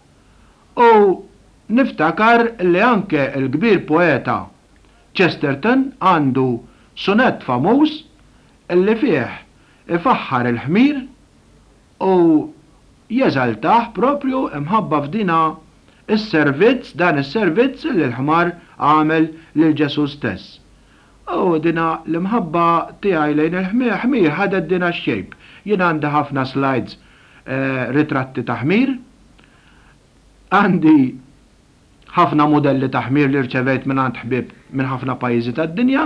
Speaker 12: U niftakar li anke l-kbir poeta Chesterton għandu sonett famuż illi fih ifaħħar il-ħmir u jeżaltaħ propju imħabba f'dina is-servizz, dan is-servizz li l-ħmar għamel lil Ġesu stess. U dina l-imħabba tiegħi lejn il-ħmir ħadet dina x-xejb. Jien għandi ħafna slides ritratti ta' ħmir, għandi ħafna modelli ta' ħmir li rċevejt minn għand ħbib minn ħafna pajjiżi tad-dinja,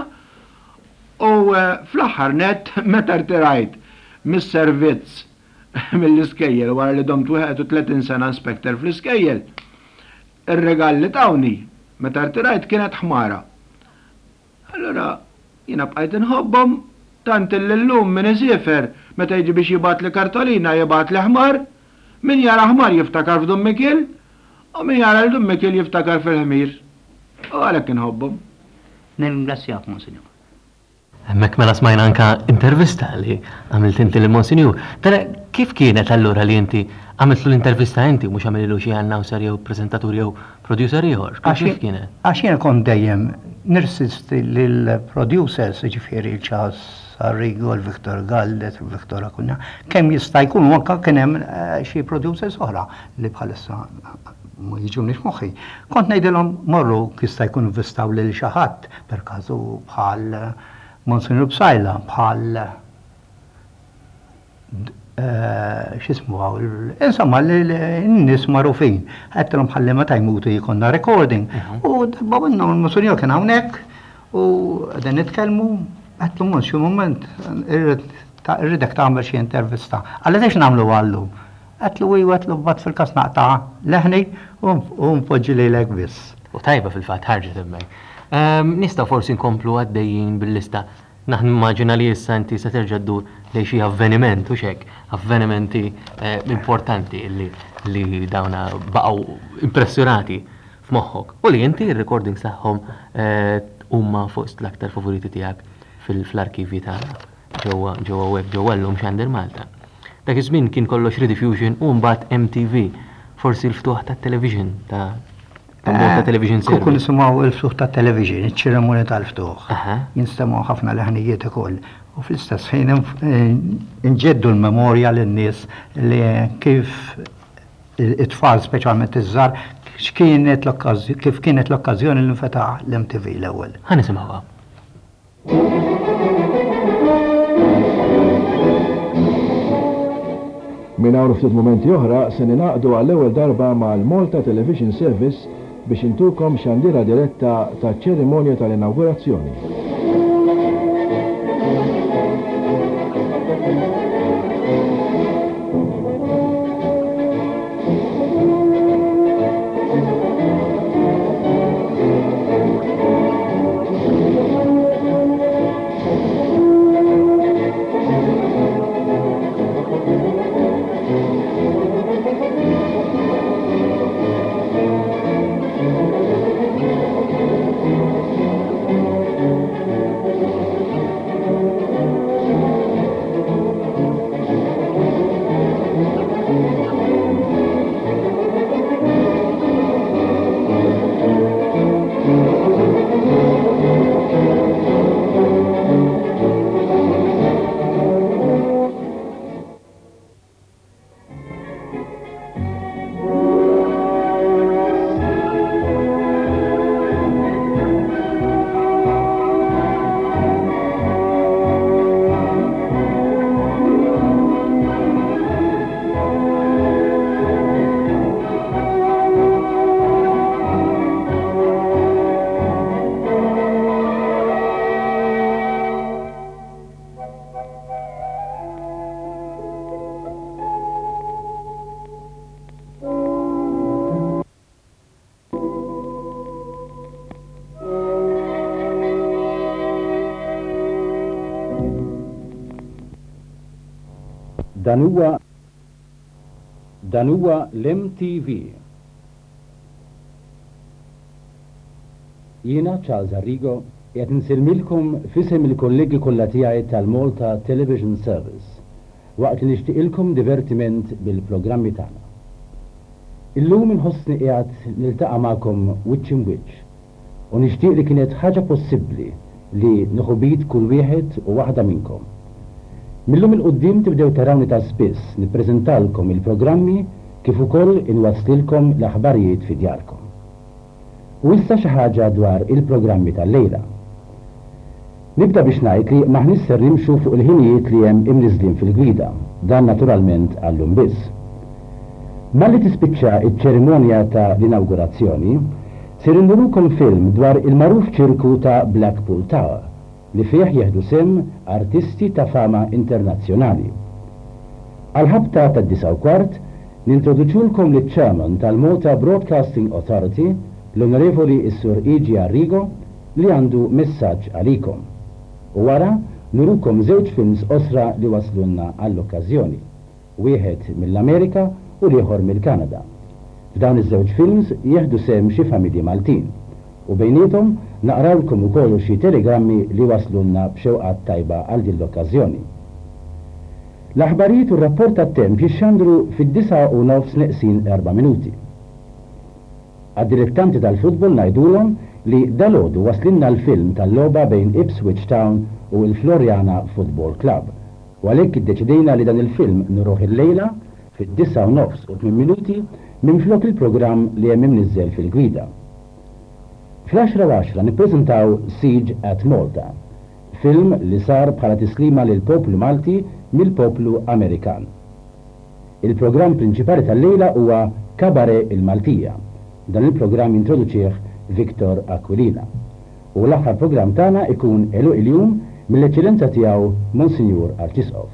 Speaker 12: u fl-aħħar net meta rtirajt mis-servizz mill-iskejjel wara li domt 31 sena inspektor fl-iskejjel, ir-regal li tawni meta rtirajt kienet ħmara. Allora jiena bqajt inħobbhom tant illum min iżiefer meta jiġi biex jibgħat li kartolina jibgħat li ħmar, min jara ħmar jiftakar f'Dummikil u min jara l-Dummikil jiftakar fil-ħmir. U għalhekk inħobbhom.
Speaker 6: Nirringrazzjak, Monsignor.
Speaker 2: Hemmhekk mela smajna anka intervista li għamilt inti lill-Monsinjur. Tara kif kienet allura li inti għamiltu l-intervista inti mhux għamilu xi announcer jew preżentatur jew producer ieħor? Kif kienet?
Speaker 6: Għax jiena kont dejjem nirsisti lill-producers, ġifieri Charles Arrigo, l-Viktor Gallet, l-Viktor Akunja, kemm jista' jkun anke kien hemm xi producers oħra li bħalissa ma jiġunix moħħi. Kont ngħidilhom morru jista' jkun investaw lil xi ħadd perkażu bħal Monsignor Bsajla, bħal xismu għaw, insomma l-nis marufin, għettilom bħalli ma tajmutu jikonna recording, u darba minna l-Monsignor kien hawnhekk u għedin nitkelmu, għetlu mun xi moment, irridek tagħmel xi intervista. Għalli dex nagħmlu għallu. Għetlu għetlu bat fil-kas naqta' leħni u mpoġġi lejlek biss.
Speaker 2: U tajba fil-fatt ħarġet hemmhekk. Nista' forsi nkomplu għaddejjin bil-lista. Naħn immaġina li issa inti se terġa' ddur lejn xi avveniment u xek, avvenimenti importanti li dawna baqgħu impressjonati f'moħħok. U li inti r-recordings tagħhom huma fost l-aktar favoriti tiegħek fl-arkivi tagħna ġewwa web ġewwa llum x'għandir Malta. Dak iż-żmien kien kollox Rediffusion u mbagħad MTV, forsi l-ftuħ tat-television ta' Malta Television Service.
Speaker 6: Kun nisimgħu l-ftuħ tat-television, iċ-ċeremonja tal-ftuħ. Jinstemaw ħafna leħnijiet ukoll. U fl-istess ħin inġeddu l-memorja lin-nies li kif it-tfal speċjalment iż-żgħar kif kienet l-okkażjoni li nfetaħ l-MTV l-ewwel.
Speaker 2: Ħa nisimgħuha.
Speaker 13: Min hawn ftit momenti oħra se ninaqdu għall-ewwel darba mal-Malta Television Service biex intukom xandira diretta taċ-ċerimonja tal-inaugurazzjoni.
Speaker 14: Dan huwa l-MTV. Jiena Charles Arrigo qed nsilmilkom fisem il-kollegi kollha tiegħi tal-Malta Television Service waqt li nixtieqilkom divertiment bil-programmi tagħna. Illum inħossni qiegħed niltaqa' magħkom wiċċ imwiċċ u nixtieq li kienet ħaġa possibbli li nieħu bid kull wieħed u waħda minnkom. Millum il-qudiem tibdew tarawni ta' spiss nippreżentalkom il-programmi kif ukoll inwasslilkom l-aħbarijiet fi djarkom. U issa xi ħaġa dwar il-programmi tal-lejla. Nibda biex ngħid li maħnis ser nimxu fuq il-ħinijiet li hemm imniżlin fil-gwida, dan naturalment għallum biss. Malli tispiċċa iċ-ċerimonja ta' l-inawgurazzjoni, ser indurukom film dwar il-magħruf ċirku ta' Blackpool Tower, li fih jieħdu sem artisti ta' fama internazzjonali. Għal-ħabta ta' 9:15 nintroduċulkom li ċ-chairman tal-Malta Broadcasting Authority, l-Onorevoli Is-Sur E.G. Arrigo, li għandu messaġġ għalikom. U wara nurukom żewġ films osra li waslunna għall-okkażjoni, wieħed mill-Amerika u l-ieħor mill-Kanada. F'dawn iż-żewġ films jieħdu sem xi familji Maltin u bejniethom naqrawlkom ukoll xi telegrammi li waslunna b'xewqat tajba għal din l-okkażjoni. L-aħbarijiet u r-rapport tat-temp jixxandru fid-9:09 neqsin 4 minuti. Għad-dilettanti tal-futbol ngħidulhom li dalgħodu waslinna l-film tal-logħba bejn Ipswich Town u l-Floriana Football Club. U għalhekk iddeċidejna li dan il-film nuruh il-lejla fid-9:09 u 8 minuti minflok il-programm li hemm imniżżel fil-gwida. Fl-10:10 nippreżentaw Siege at Malta, film li sar bħala tislima lil poplu Malti mill-poplu Amerikan. Il-programm prinċipali tal-lejla huwa Cabaret il-Maltija. Dan il-programm introduċih Victor Aquilina. U l-aħħar programm tagħna ikun Elu il-jum mill-eċċellenza tiegħu Monsignor Artisov.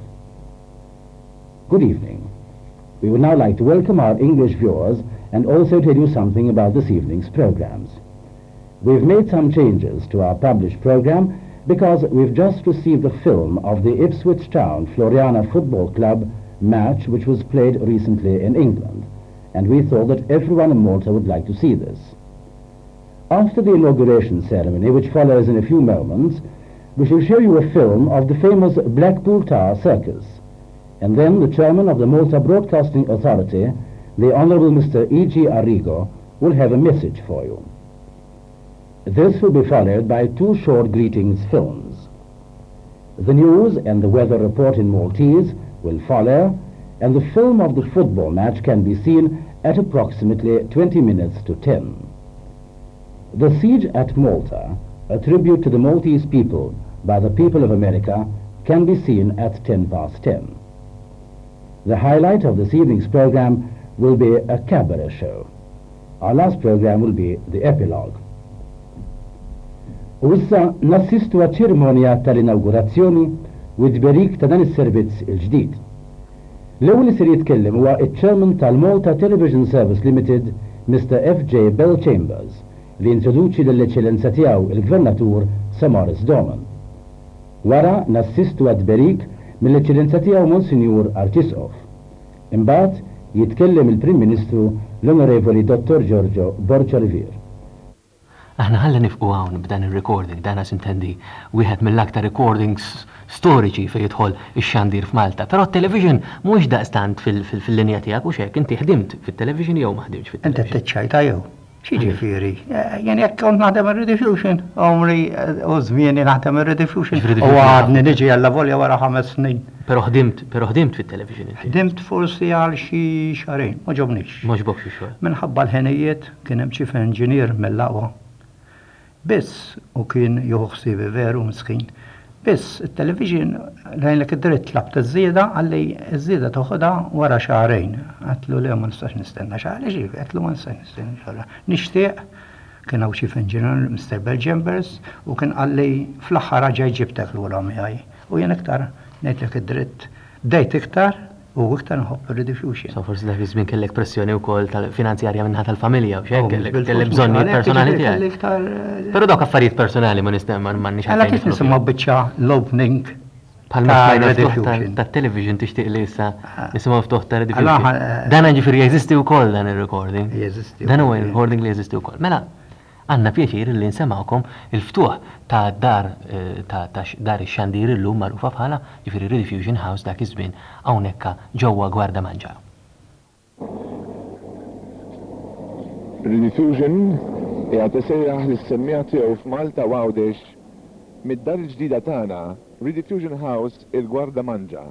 Speaker 14: Good evening. We would now like to welcome our English viewers and also tell you something about this evening's programs. We've made some changes to our published program because we've just received the film of the Ipswich Town Floriana Football Club match which was played recently in England, and we thought that everyone in Malta would like to see this. After the inauguration ceremony, which follows in a few moments, we shall show you a film of the famous Blackpool Tower Circus, and then the chairman of the Malta Broadcasting Authority, the Honourable Mr. E.G. Arrigo, will have a message for you. This will be followed by 2 short greetings films. The news and the weather report in Maltese will follow, and the film of the football match can be seen at approximately 20 minutes to 10. The Siege at Malta, a tribute to the Maltese people by the people of America, can be seen at 10:10. The highlight of this evening's program will be a cabaret show. Our last program will be the epilogue. U issa nassistu għaċ-ċerimonja tal-inaugurazzjoni u d-berik ta' dan is-servizz il-ġdid. L-ewwel li ser jitkellem huwa iċ-Chairman tal-Malta Television Service Limited, Mr. F.J. Bell Chambers, li introduċi lill-eċċellenza tiegħu il-Gvernatur Sir Maurice Dorman. Wara nassistu għad-berik mill-eċċellenza tiegħu Monsignor Artisov. Imbagħad jitkellem il-Prim Ministru l-Onorevoli Dr. Giorgio Borgia-Rivir.
Speaker 2: Aħna ħalla nifqu hawn b'dan ir-recording, dan intendi wieħed mill-aktar recordings storiċi fejn jidħol ix-xandir f'Malta. Però t-television mhuwiex daqstant fil-linja tiegħek u x'hekk inti ħdimt fit-television jew ma ħdimx fit-television.
Speaker 6: Inti tiċċajta jew. Xiġifieri, jien jekk kont naħdem ir-rediffusion, omri u żmieni naħdem ir-rediffusion. U għadni niġi għalla volja wara 5 snin.
Speaker 2: Però ħdimt fit-television.
Speaker 6: Ħdimt forsi għal xi xarejn, ma ġobniex.
Speaker 2: Ma ġbokx ix-xogħol.
Speaker 6: Minħabba l-ħenijiet kien hemm chief engineer mill-laqwa. Biss u kien joħsibi veru miskin. Biss it-television lejlek id-dritt tlab iż-żieda għalli iż-żieda toħodha wara xahrejn. Għatlu le ma nistax nistenna xahar ġifi, għatlu ma nistax nistenna xahar. Nixtieq kien hawn chief engineer Mr. Bell Chambers u kien qalli fl-aħħar ġej ġibtek lura miegħi. U jien iktar ngħidlek id-dritt dejt iktar u iktar nħobb ir-rediffusion.
Speaker 2: So forsi dak iż-żmien kellek pressjoni wkoll tal-finanzjarja minħa tal-familja u x'hekk kellek bżonni personali tiegħek. Però dawk affarijiet personali ma nistgħu m'għandniex.
Speaker 6: Għala kif nisimgħu biċċa l-opening
Speaker 2: Palma smajna ftuħ tat-television tixtieq li issa nisimgħu ftuħ ta' rediffusion. Dan ġifieri jeżisti wkoll dan ir-recording.
Speaker 6: Jeżisti.
Speaker 2: Dan huwa recording li jeżisti wkoll. Mela, għandna pjaċir li nsemgħukom il-ftuħ ta' dar ix-xandir illum magħrufa bħala ġifieri Rediffusion House dak iż-żmien hawnhekk ġewwa Gwarda Manġa.
Speaker 9: Rediffusion hija tisejjaħ lis-semmija tiegħu f'Malta Għawdex mid-dar il-ġdida tagħna Rediffusion House il-Gwarda Manġa.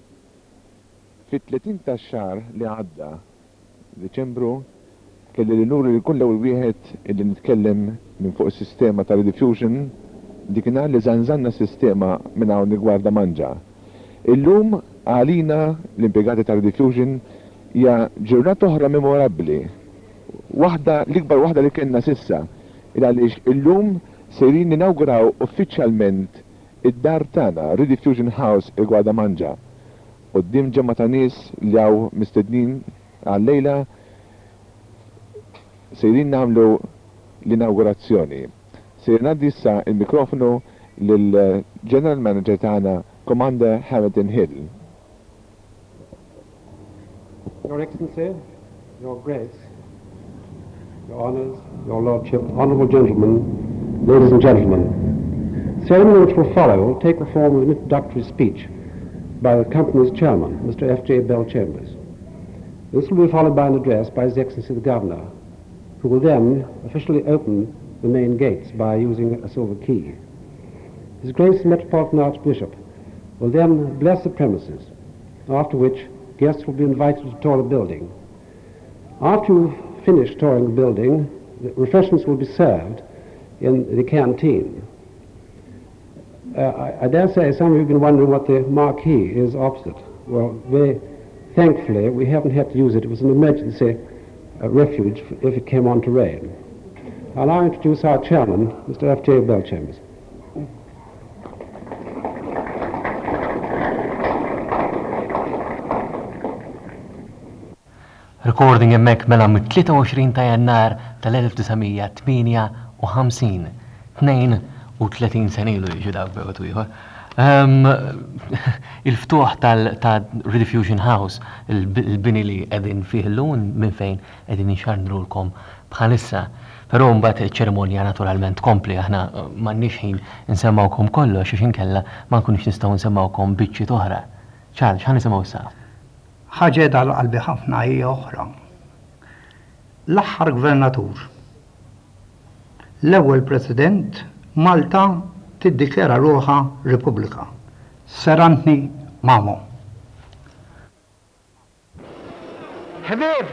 Speaker 9: Fit-30 tax-xahar li għadda Diċembru kelli li nuri li kull ewwel wieħed illi nitkellem minn fuq is-sistema ta' Rediffusion dikina li żanżanna sistema minn hawn il-Gwarda Manġa. Illum għalina l-impjegati ta' Rediffusion hija ġurnata oħra memorabbli. Waħda l-ikbar waħda li kienna sissa għaliex illum sejrin ninawguraw uffiċjalment id-dar tagħna Rediffusion House il-Gwarda Manġa. Qudiem ġemma ta' nies li hawn mistednin għal-lejla sejrin nagħmlu l-inaugurazzjoni. Sejrin ngħaddi issa il-mikrofonu lill-General Manager tagħna Commander Hamilton Hill.
Speaker 15: Your Excellency, Your Grace, Your Honours, Your Lordship, Honourable Gentlemen, Ladies and Gentlemen, the ceremony which will follow will take the form of an introductory speech by the company's chairman, Mr. F.J. Bell Chambers. This will be followed by an address by His Excellency the Governor, who will then officially open the main gates by using a silver key. His Grace the Metropolitan Archbishop will then bless the premises, after which guests will be invited to tour the building. After you've finished touring the building, the refreshments will be served in the canteen. I dare say some of you have been wondering what the marquee is opposite. Well, thankfully, we haven't had to use it. It was an emergency refuge if it came on to rain. I'll now introduce our chairman, Mr. F.J. Bell Chambers.
Speaker 2: Recording emmek mela mit-23 ta' Jannar tal-1958, 32 sena ilu jiġu dak beqgħu ieħor. Il-ftuħ ta' Rediffusion House, il-bini li qegħdin fih illum minn fejn qegħdin nixarnrulkom bħalissa. Però mbagħad iċ-ċerimonja naturalment kompli aħna m'għandniex ħin insemmawkom kollox għax inkella ma nkunux nistgħu nsemmawkom biċċiet oħra. Charles, ħa nisimgħu issa.
Speaker 6: ħaġa tal-qalbi ħafna hija oħra. L-aħħar gvernatur. L-ewwel President Malta tiddikjara ruħha Repubblika. Serantni Mamo.
Speaker 16: Ħbieb!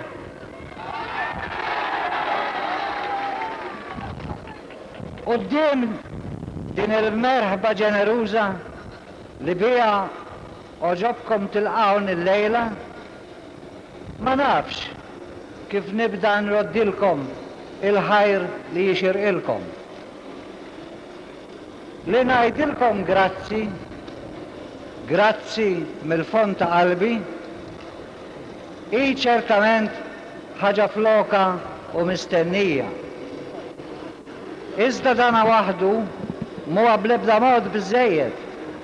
Speaker 16: Quddiem din il-merħba ġeneruża li biha oġobkom tilqawn il-lejla, ma nafx kif nibda nroddilkom il-ħajr li jixirqilkom. Li ngħidilkom grazzi mill-fond ta' qalbi, hi ċertament ħaġa floka u mistennija. Iżda dana waħdu mhuwa bl-ebda mod biżżejjed.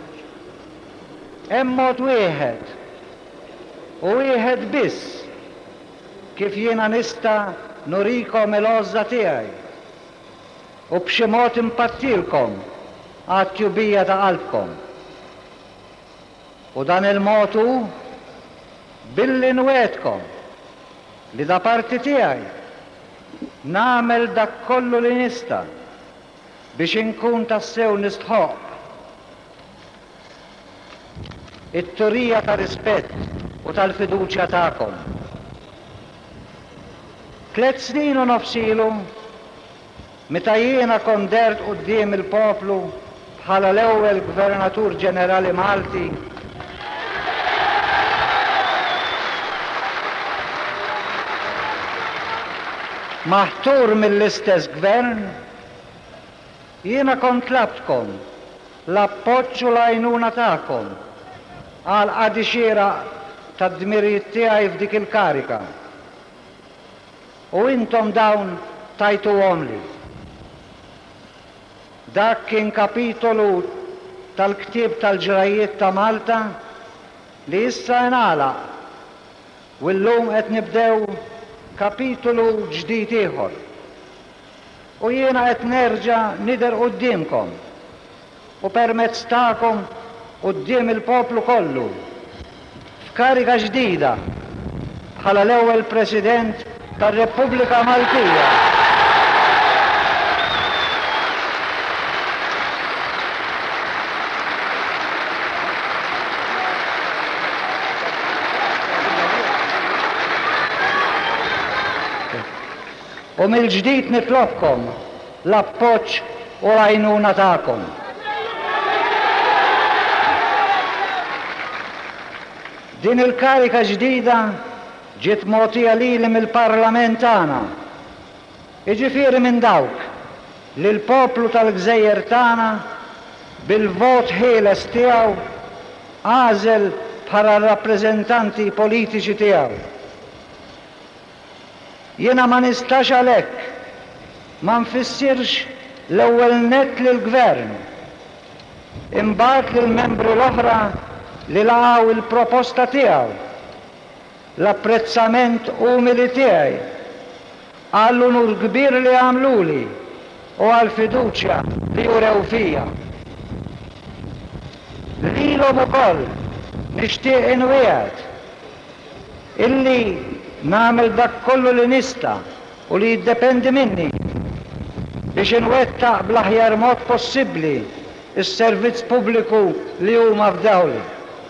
Speaker 16: Hemm mod wieħed u wieħed biss kif jiena nista' nurikom il-għożza tiegħi u b'xi mod impattilkom għat-tjubija ta' qalbkom. U dan il-mod hu billi nwiedkom li da parti tiegħi nagħmel dak kollu li nista' biex inkun tassew nistħoq it-turija ta' rispett u tal-fiduċja tagħkom. 3 snin u nofs ilu, meta jiena kondert quddiem il-poplu bħala l-ewwel Gvernatur Ġenerali Malti, maħtur mill-istess gvern, jiena kont tlabtkom l-appoġġ u l-għajnuna tagħkom għal qadixxiera tad-dmirijiet tiegħi f'dik il-karika. U intom dawn tajtuhom li. Dak kien kapitolu tal-ktieb tal-ġrajiet ta' Malta li issa ngħalaq u llum qed nibdew kapitolu ġdid ieħor. U jiena qed nerġa' nidher qudiemkom u permezz tagħkom quddiem il-poplu kollu f'karika ġdida bħala l-ewwel President tar-Repubblika Maltija. U mill-ġdid nitlobkom l-appoġġ u l-għajnuna tagħkom. Din il-karika ġdida ġiet mogħtija lili mill-Parlament tagħna. Jiġifieri minn dawk li l-poplu tal-Gżejjer tagħna bil-vot ħieles tiegħu għażel bħala rappreżentanti politiċi tiegħu. Jiena ma nistax għalhekk ma nfissirx l-ewwel nett lill-Gvern, imbagħad lill-membri l-oħra li laqgħu il-proposta tiegħu, l-apprezzament umili tiegħi għall-unur kbir li għamluli u għall-fiduċja li jurew fija. Lilhom ukoll nixtieq inwiegħed illi nagħmel dak kollu li nista' u li jiddependi minni biex inwettaq bl-aħjar mod possibbli is-servizz pubbliku li huma f'dawli.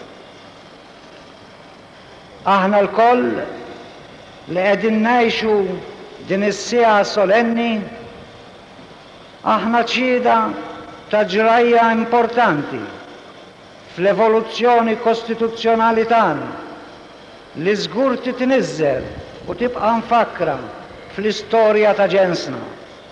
Speaker 16: Aħna l-koll li qegħdin ngħixu din is-sieqa solenni aħna ċieda ta' ġrajja importanti fl-evoluzzjoni kostituzzjonali tagħna li żgur titniżżel u tibqa' mfakra fl-istorja ta' ġensna.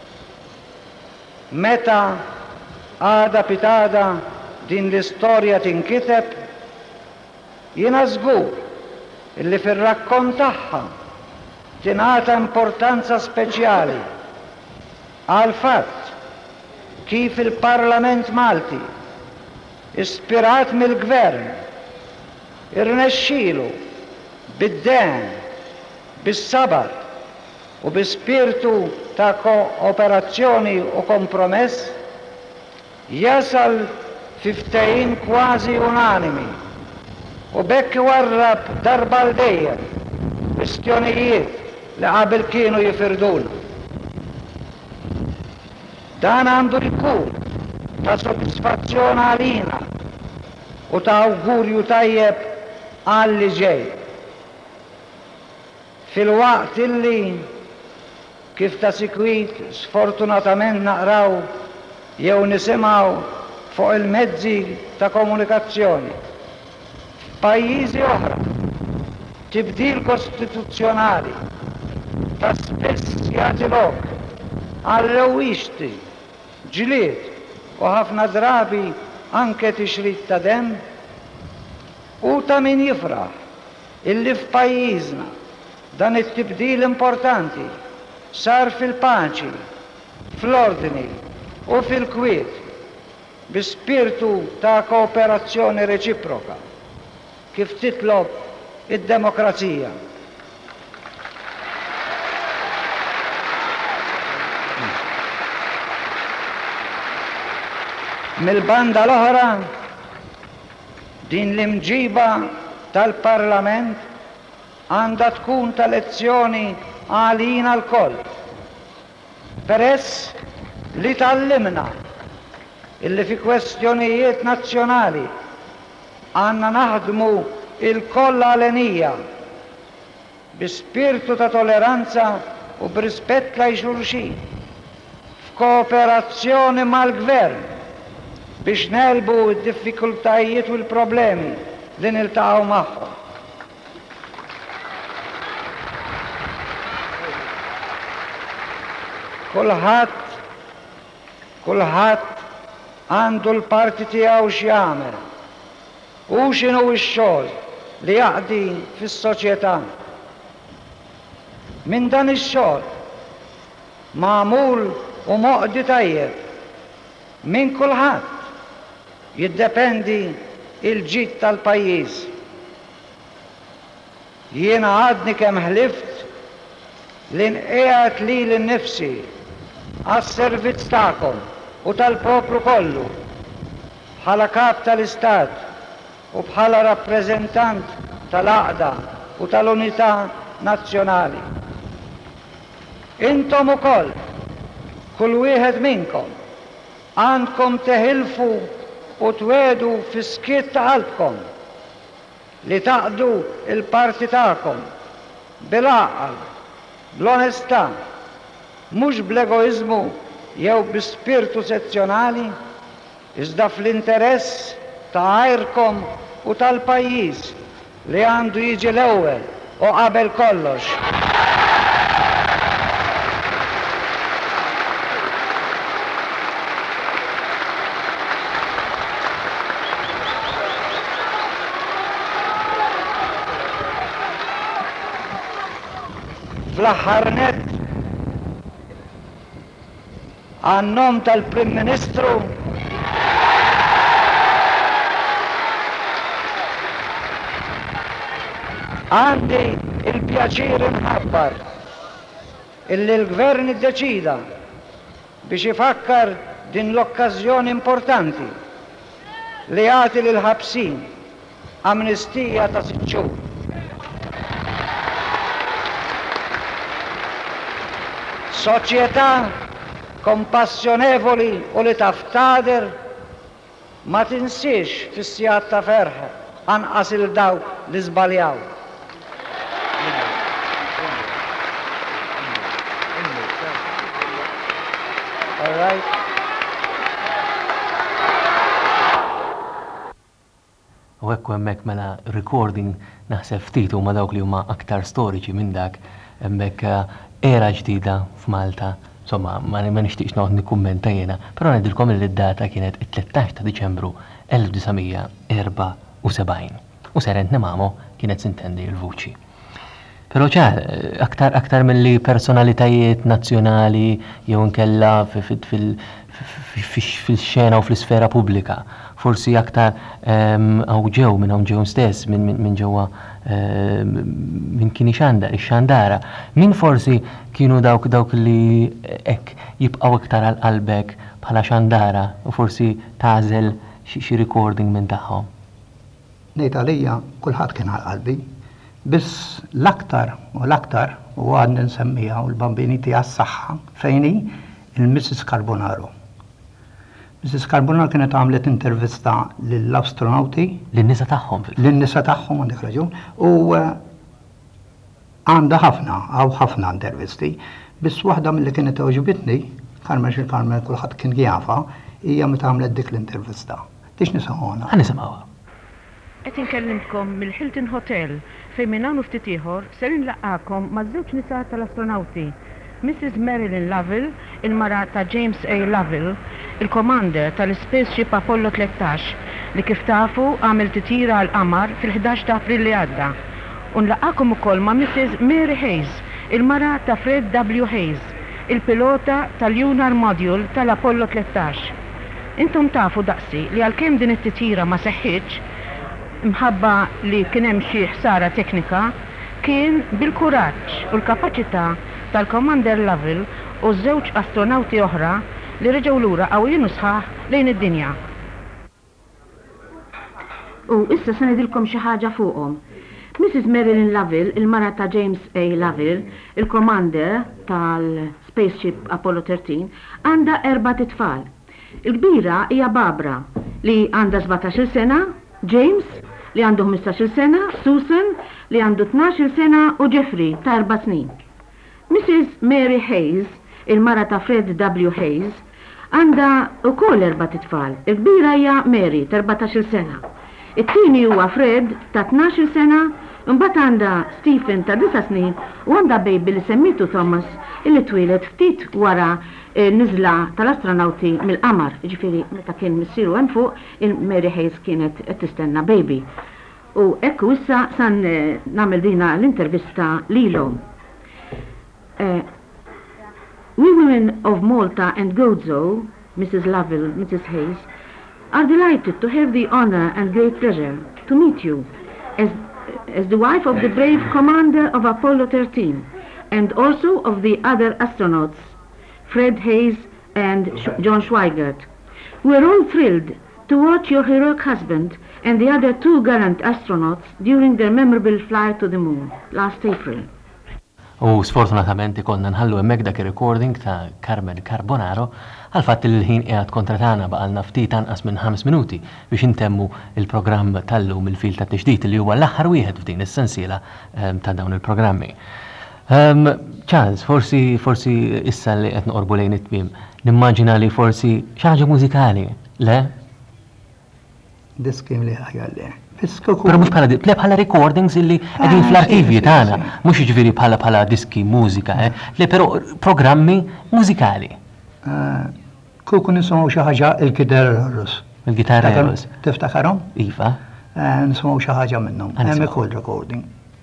Speaker 16: Meta għada pitada din l-istorja tinkiteb, jiena żgur illi fir-rakkont tagħha tingħata importanza speċjali għal fatt kif il-Parlament Malti, ispirat mill-Gvern, irnexxielu bid-deħn, bis-sabar u bi-spirtu ta' kooperazzjoni u kompromess jasal fi ftehim kważi unanimi u bekk warrab darba l-dejjem kwistjonijiet li qabel kienu jifirduna. Dan għandu jkun ta' soddisfazzjon għalina u ta' awgurju tajjeb għalli ġej. Fil-waqt illi kif ta' sikwit sfortunatament naqraw jew nisimgħu fuq il-mezzi ta' komunikazzjoni f'pajjiżi oħra tibdil kostituzzjonali ta' spiss jagħti lok għal rewwixti, ġlied u ħafna drabi anke tixrid ta' demm u ta' min jifraħ illi f'pajjiżna dan it-tibdil importanti sar fil-paċi, fl-ordni u fil-kwiet bi spirtu ta' kooperazzjoni reċiproka kif titlob id-demokrazija. Mill-banda l-oħra din l-imġiba tal-Parlament għandha tkun ta' lezzjoni għalina l-koll. Peress li tallimna illi fi kwestjonijiet nazzjonali għandna naħdmu il-koll għalenija bi spirtu ta' toleranza u b'rispett lejn xulxin f'kooperazzjoni mal-Gvern biex nelbu d-diffikultajiet u l-problemi li niltaqgħu magħhom. Kulħadd għandu l-parti tiegħu x'jagħmel u x'inhu x-xogħol li jaqdi fis-soċjetà. Minn dan ix-xogħol magħmul u moqdi tajjeb minn kulħadd jiddependi il-ġid tal-pajjiż. Jiena għadni kemm ħlift li nqiegħed lili nnifsi għas-servizz tagħkom u tal-poplu kollu bħala kap tal-Istat u bħala rappreżentant tal-għaqda u tal-unità nazzjonali. Intom ukoll, kull wieħed minnkom, għandkom teħilfu u twedu fis-skiet ta' qalbkom li taqdu il-parti tagħkom bil-għaqal, bl-onestà, mhux bl-egoizmu jew bi-spirtu sezzjonali, iżda fl-interess ta' għajrkom u tal-pajjiż li għandu jiġi l-ewwel u qabel kollox. Fl-aħħar nett għan-nom tal-Prim Ministru għandi il-pjaċir inħabbar illi l-Gvern iddeċida biex ifakkar din l-okkażjoni importanti li jagħti lil ħabsin amnistija ta' 6 xhur. Soċjetà kompassjonevoli u li taftader ma tinsiex fis-sigħat ta' ferħ anqas il-dawk li żbaljaw. All right.
Speaker 2: U hekk hemmhekk mela recording naħseb ftit huma dawk li huma aktar storiċi minn dak hemmhekk era ġdida f'Malta. Insomma, ma nixtieqx noqgħod nikkummenta jiena, però ngħidilkom li d-data kienet it-13 ta' Diċembru 1974. U Serent Nemamo kienet sintendi l-vuċi. Però aktar milli personalitajiet nazzjonali jew nkella fil-xena u fl-isfera pubblika. Forsi aktar ġew minn hawn ġew stess minn ġewwa minn kien ix-xandara. Min forsi kienu dawk li hekk jibqgħu iktar għal qalbek bħala xandara u forsi tażel xi recording minn tagħhom.
Speaker 6: Ngħid għalija kulħadd kien għal qalbi. Biss l-aktar u għadni nsemmiha u l-bambini tiegħi s-saħħa fejni il-Mrs. Carbonaro. Mrs. Carbonaro kienet għamlet intervista lill-astronauti.
Speaker 2: Lin-nisa tagħhom.
Speaker 6: Lin-nisa tagħhom għandek raġun. U għandha ħafna intervisti. Biss waħda milli kienet għoġibitni, Carmen kulħadd kien jafa, hija meta għamlet dik l-intervista. Tix nisimgħuha.
Speaker 2: Ħanisimgħuha.
Speaker 17: Qed inkellimkom mill-Hilton Hotel fejn minn hawn ftit ieħor ser inlaqgħakom maż-żewġ nisa tal-astronauti, Mrs. Marilyn Lovell, il-mara ta' James A. Lovell, il-commander tal-Spaceship Apollo 13, li kif tafu għamel titira għal-qamar fil-11 ta' April li għadda. U nlaqgħakom ukoll ma' Mrs. Mary Hayes, il-mara ta' Fred W. Hayes, il-pilota tal-Lunar Module tal-Apollo 13. Intom tafu daqsi li għalkemm din it-titira ma seħħitx, mħabba li kien hemm xi ħsara teknika, kien bil-kuraġġ u l-kapaċità tal-Commander Lovell u żewġ astronauti oħra li reġgħu lura qawwin sħaħ lejn id-dinja. U issa se ngħidilkom xi ħaġa fuqhom. Mrs. Marilyn Lovell, il-mara ta' James A. Lovell, il-commander tal-Spaceship Apollo 13, għandha 4 tfal. Il-kbira hija Barbara li għandha 17 sena, James li għandu 15 sena, Susan li għandu 12 sena u Jeffrey ta' 4 snin. Mrs. Mary Hayes, il-mara ta' Fred W. Hayes, għandha ukoll 4 tfal. Il-kbira hija Mary ta' 14 sena. It-tieni huwa Fred ta' 12 sena, imbagħad għandha Stephen ta' 9 snin u għandha baby li semmitu Thomas illi twilet ftit wara nizla tal-astronauti mill-qamar, ġifiri meta kien missieru hemm fuq, il-Mary Hayes kienet qed tistenna baby. U ekku issa san nagħmel dina l-intervista lilhom. We women of Malta and Gozo, Mrs. Lovell, Mrs. Hayes, are delighted to have the honor and great pleasure to meet you as the wife of the brave commander of Apollo 13 and also of the other astronauts, Fred Hayes and John Schweigert. We are all thrilled to watch your heroic husband and the other 2 gallant astronauts during their memorable flight to the moon last April.
Speaker 2: U sfortunatament konna nħallu hemmhekk dak ir-recording ta' Carmen Carbonaro għal fatt li l-ħin qiegħed kontra tagħna baqalna ftit anqas minn 5 minuti biex intemmu il-programm tal-lum il-fil ta' tiġdid li huwa l-aħħar wieħed f'din is-sensiela ta' dawn il-programmi. Charles, forsi issa li qed noqorbu lejn it-tmiem, nimmaġina li forsi xi ħaġa mużikali, le?
Speaker 6: Diskim li ħajja le.
Speaker 2: Pero mux bħala recordings illi għedin fl-arkivi tagħna, mux ġviri bħala diski mużika, le pero programmi mużikali.
Speaker 6: Kuku nisimaw xi ħaġa il-Gitarreros.
Speaker 2: Il-Gitarreros.
Speaker 6: Tiftakarhom?
Speaker 2: Iva.
Speaker 6: Nisimaw xi ħaġa minnhom. Hemm ukoll recording.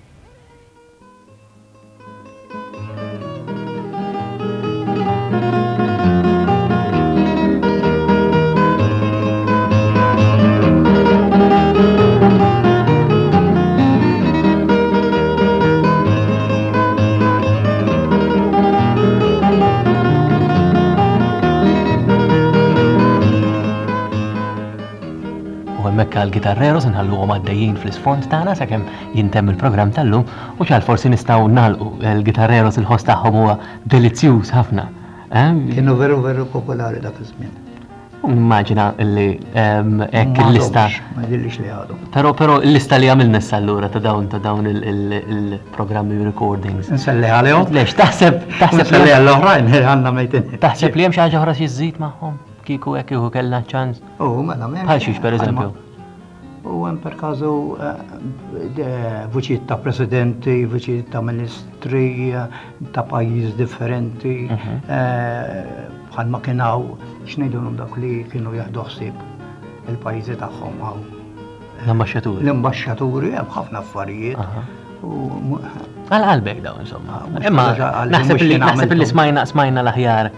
Speaker 2: Mekka l-Gitarreros nħalluhom għaddejjin fl-isfond tagħna sakemm jintemm il-programm tal-lum u ċal forsi nistgħu nagħlqu l-Gitarreros il-ħoss tagħhom huwa delizzjuż ħafna.
Speaker 6: Kienu veru popolari dak iż-żmien.
Speaker 2: Immaġina li hekk il-lista.
Speaker 6: Ma jidhirlix li għadu.
Speaker 2: Però l-lista li għamilna issa ta' dawn il-programmi recordings.
Speaker 6: Nselli għalihom?
Speaker 2: Lex taħseb
Speaker 6: nselli għall-oħrajn għandna mejtin.
Speaker 2: Taħseb li hemm xi ħaġa oħra xi żżid magħhom? Kiku kieku kellna ċans?
Speaker 6: Mela
Speaker 2: bħal xiex per eżempju.
Speaker 6: Hemm per każu vuċijiet ta' presidenti, vuċijiet ta' ministri ta' pajjiż differenti, bħalma kienaw x'ngħidulhom dak li kienu jaħdu ħsieb il-pajjiżi tagħhom hawn.
Speaker 2: L-ambaxxaturi.
Speaker 6: L-ambaxxaturi hemm ħafna affarijiet.
Speaker 2: Għal-qalbek daw, insomma. Imma naħseb li smajna l-aħjar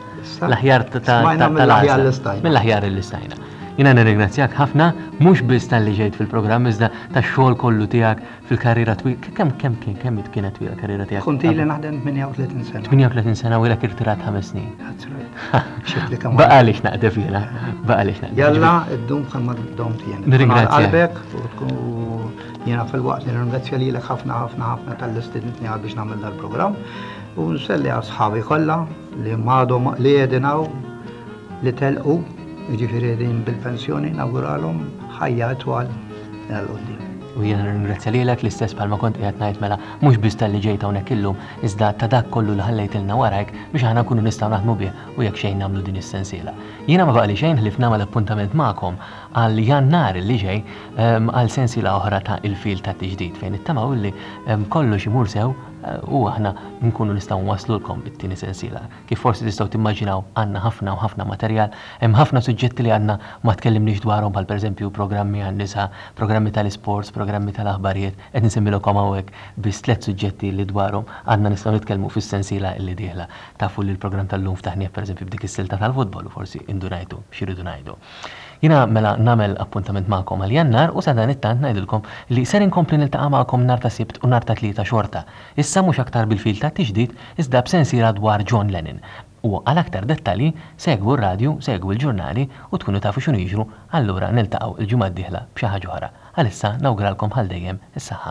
Speaker 2: mill-aħjar l-istajna. Jina nirringrazzjak ħafna, mhux biss tal-li ġejt fil-programm, iżda tax-xogħol kollu tiegħek fil-karriera twila. Kemm kienet twila karriera tiegħek?
Speaker 6: Kont ili naħdem 38 sena.
Speaker 2: 38 sena u ilek irtirat 5 snin. Baqalix naqdef jiena, baqalix naqdef.
Speaker 6: Jalla, id-dum bħalma d-dum tiegħek.
Speaker 2: Nirringrazzjak.
Speaker 6: Jiena fil-waqt nirringrazzja lilek ħafna tal-istedentni għal biex nagħmel dal-programm u nselli għasħabi kollha li m'għadhom li jedinaw li telqu jiġifieri din bil-pensjoni nawguralhom ħajja twal għal-qudiem.
Speaker 2: U jiena nirringrazzja lilek l-istess bħalma kont qiegħed ngħid mela mhux biss tal-li ġejt hawnhekk illum iżda ta' dak kollu li ħallejtilna warajk biex aħna nkunu nistgħu naħdmu bih u jekk xejn nagħmlu din is-sensiela. Jiena ma baqali xejn ħlifna mal-appuntament magħkom għal Jannar li ġej għal sensiela oħra ta' il-fil ta' tiġdid fejn ittamaw li kollox imur sew u aħna nkunu nistgħu nwaslulkom it-tieni sensiela. Kif forsi tistgħu timmaġinaw għandna ħafna u ħafna materjal, hemm ħafna suġġetti li għandna ma tkellimniex dwarhom bħal pereżempju programmi għan-nisa, programmi tal-isports, programmi tal-aħbarijiet, qed nisimilkom hawnhekk biss 3 suġġetti li dwarhom għandna nistgħu nitkellmu fis-sensiela li dieħla. Tafu li l-programm tal-lum ftaħnieh pereżempju b'dik is-silta tal-futbol u forsi indunajtu x'iridu ngħidu. Jiena mela nagħmel appuntament magħkom għal Jannar u sa dan it-tant ngħidilkom li ser inkompli niltaqa' magħkom nhar ta' Sibt u nhar ta' Tlieta xorta. Issa mhux aktar bil-fil ta' tiġdid iżda b'sensiela dwar John Lennon. U għal aktar dettalji segwu r-radju, segwu l-ġurnali u tkunu tafu x'inhu jiġru, allura niltaqgħu il-ġimgħa d-dieħla b'xi ħaġa oħra. Għalissa nawguralkom bħal dejjem is-saħħa.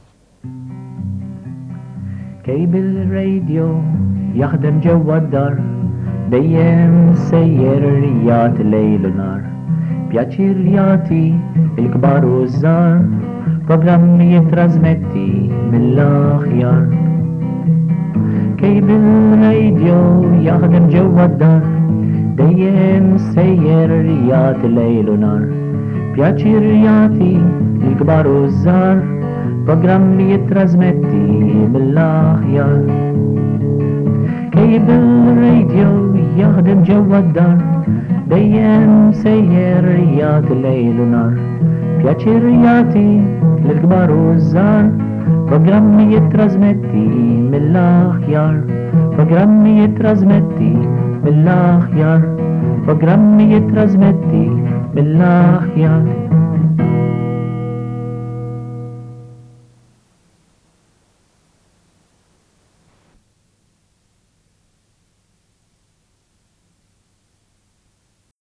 Speaker 1: Kejbil radio jaħdem ġewwa d-dar dejjem sejjer jagħti lejl u nar. Pjaċir jagħti il-kbar u żgħar, programmi jittrażmetti mill-aħjar. Kejbil radio jaħdem ġewwa d-dar, dejjem sejjer jagħti lejl u nar. Pjaċir jagħti il-kbar u żgħar, programmi jittrażmetti mill-aħjar. Kejbil radio jaħdem ġewwa d-dar, dejjem sejjer jagħti lejl u nar. Pjaċir jagħti lill-kbar u żgħar, programmi jittrażmetti mill-aħjar. Programmi jittrażmetti mill-aħjar. Programmi jittrażmetti mill-aħjar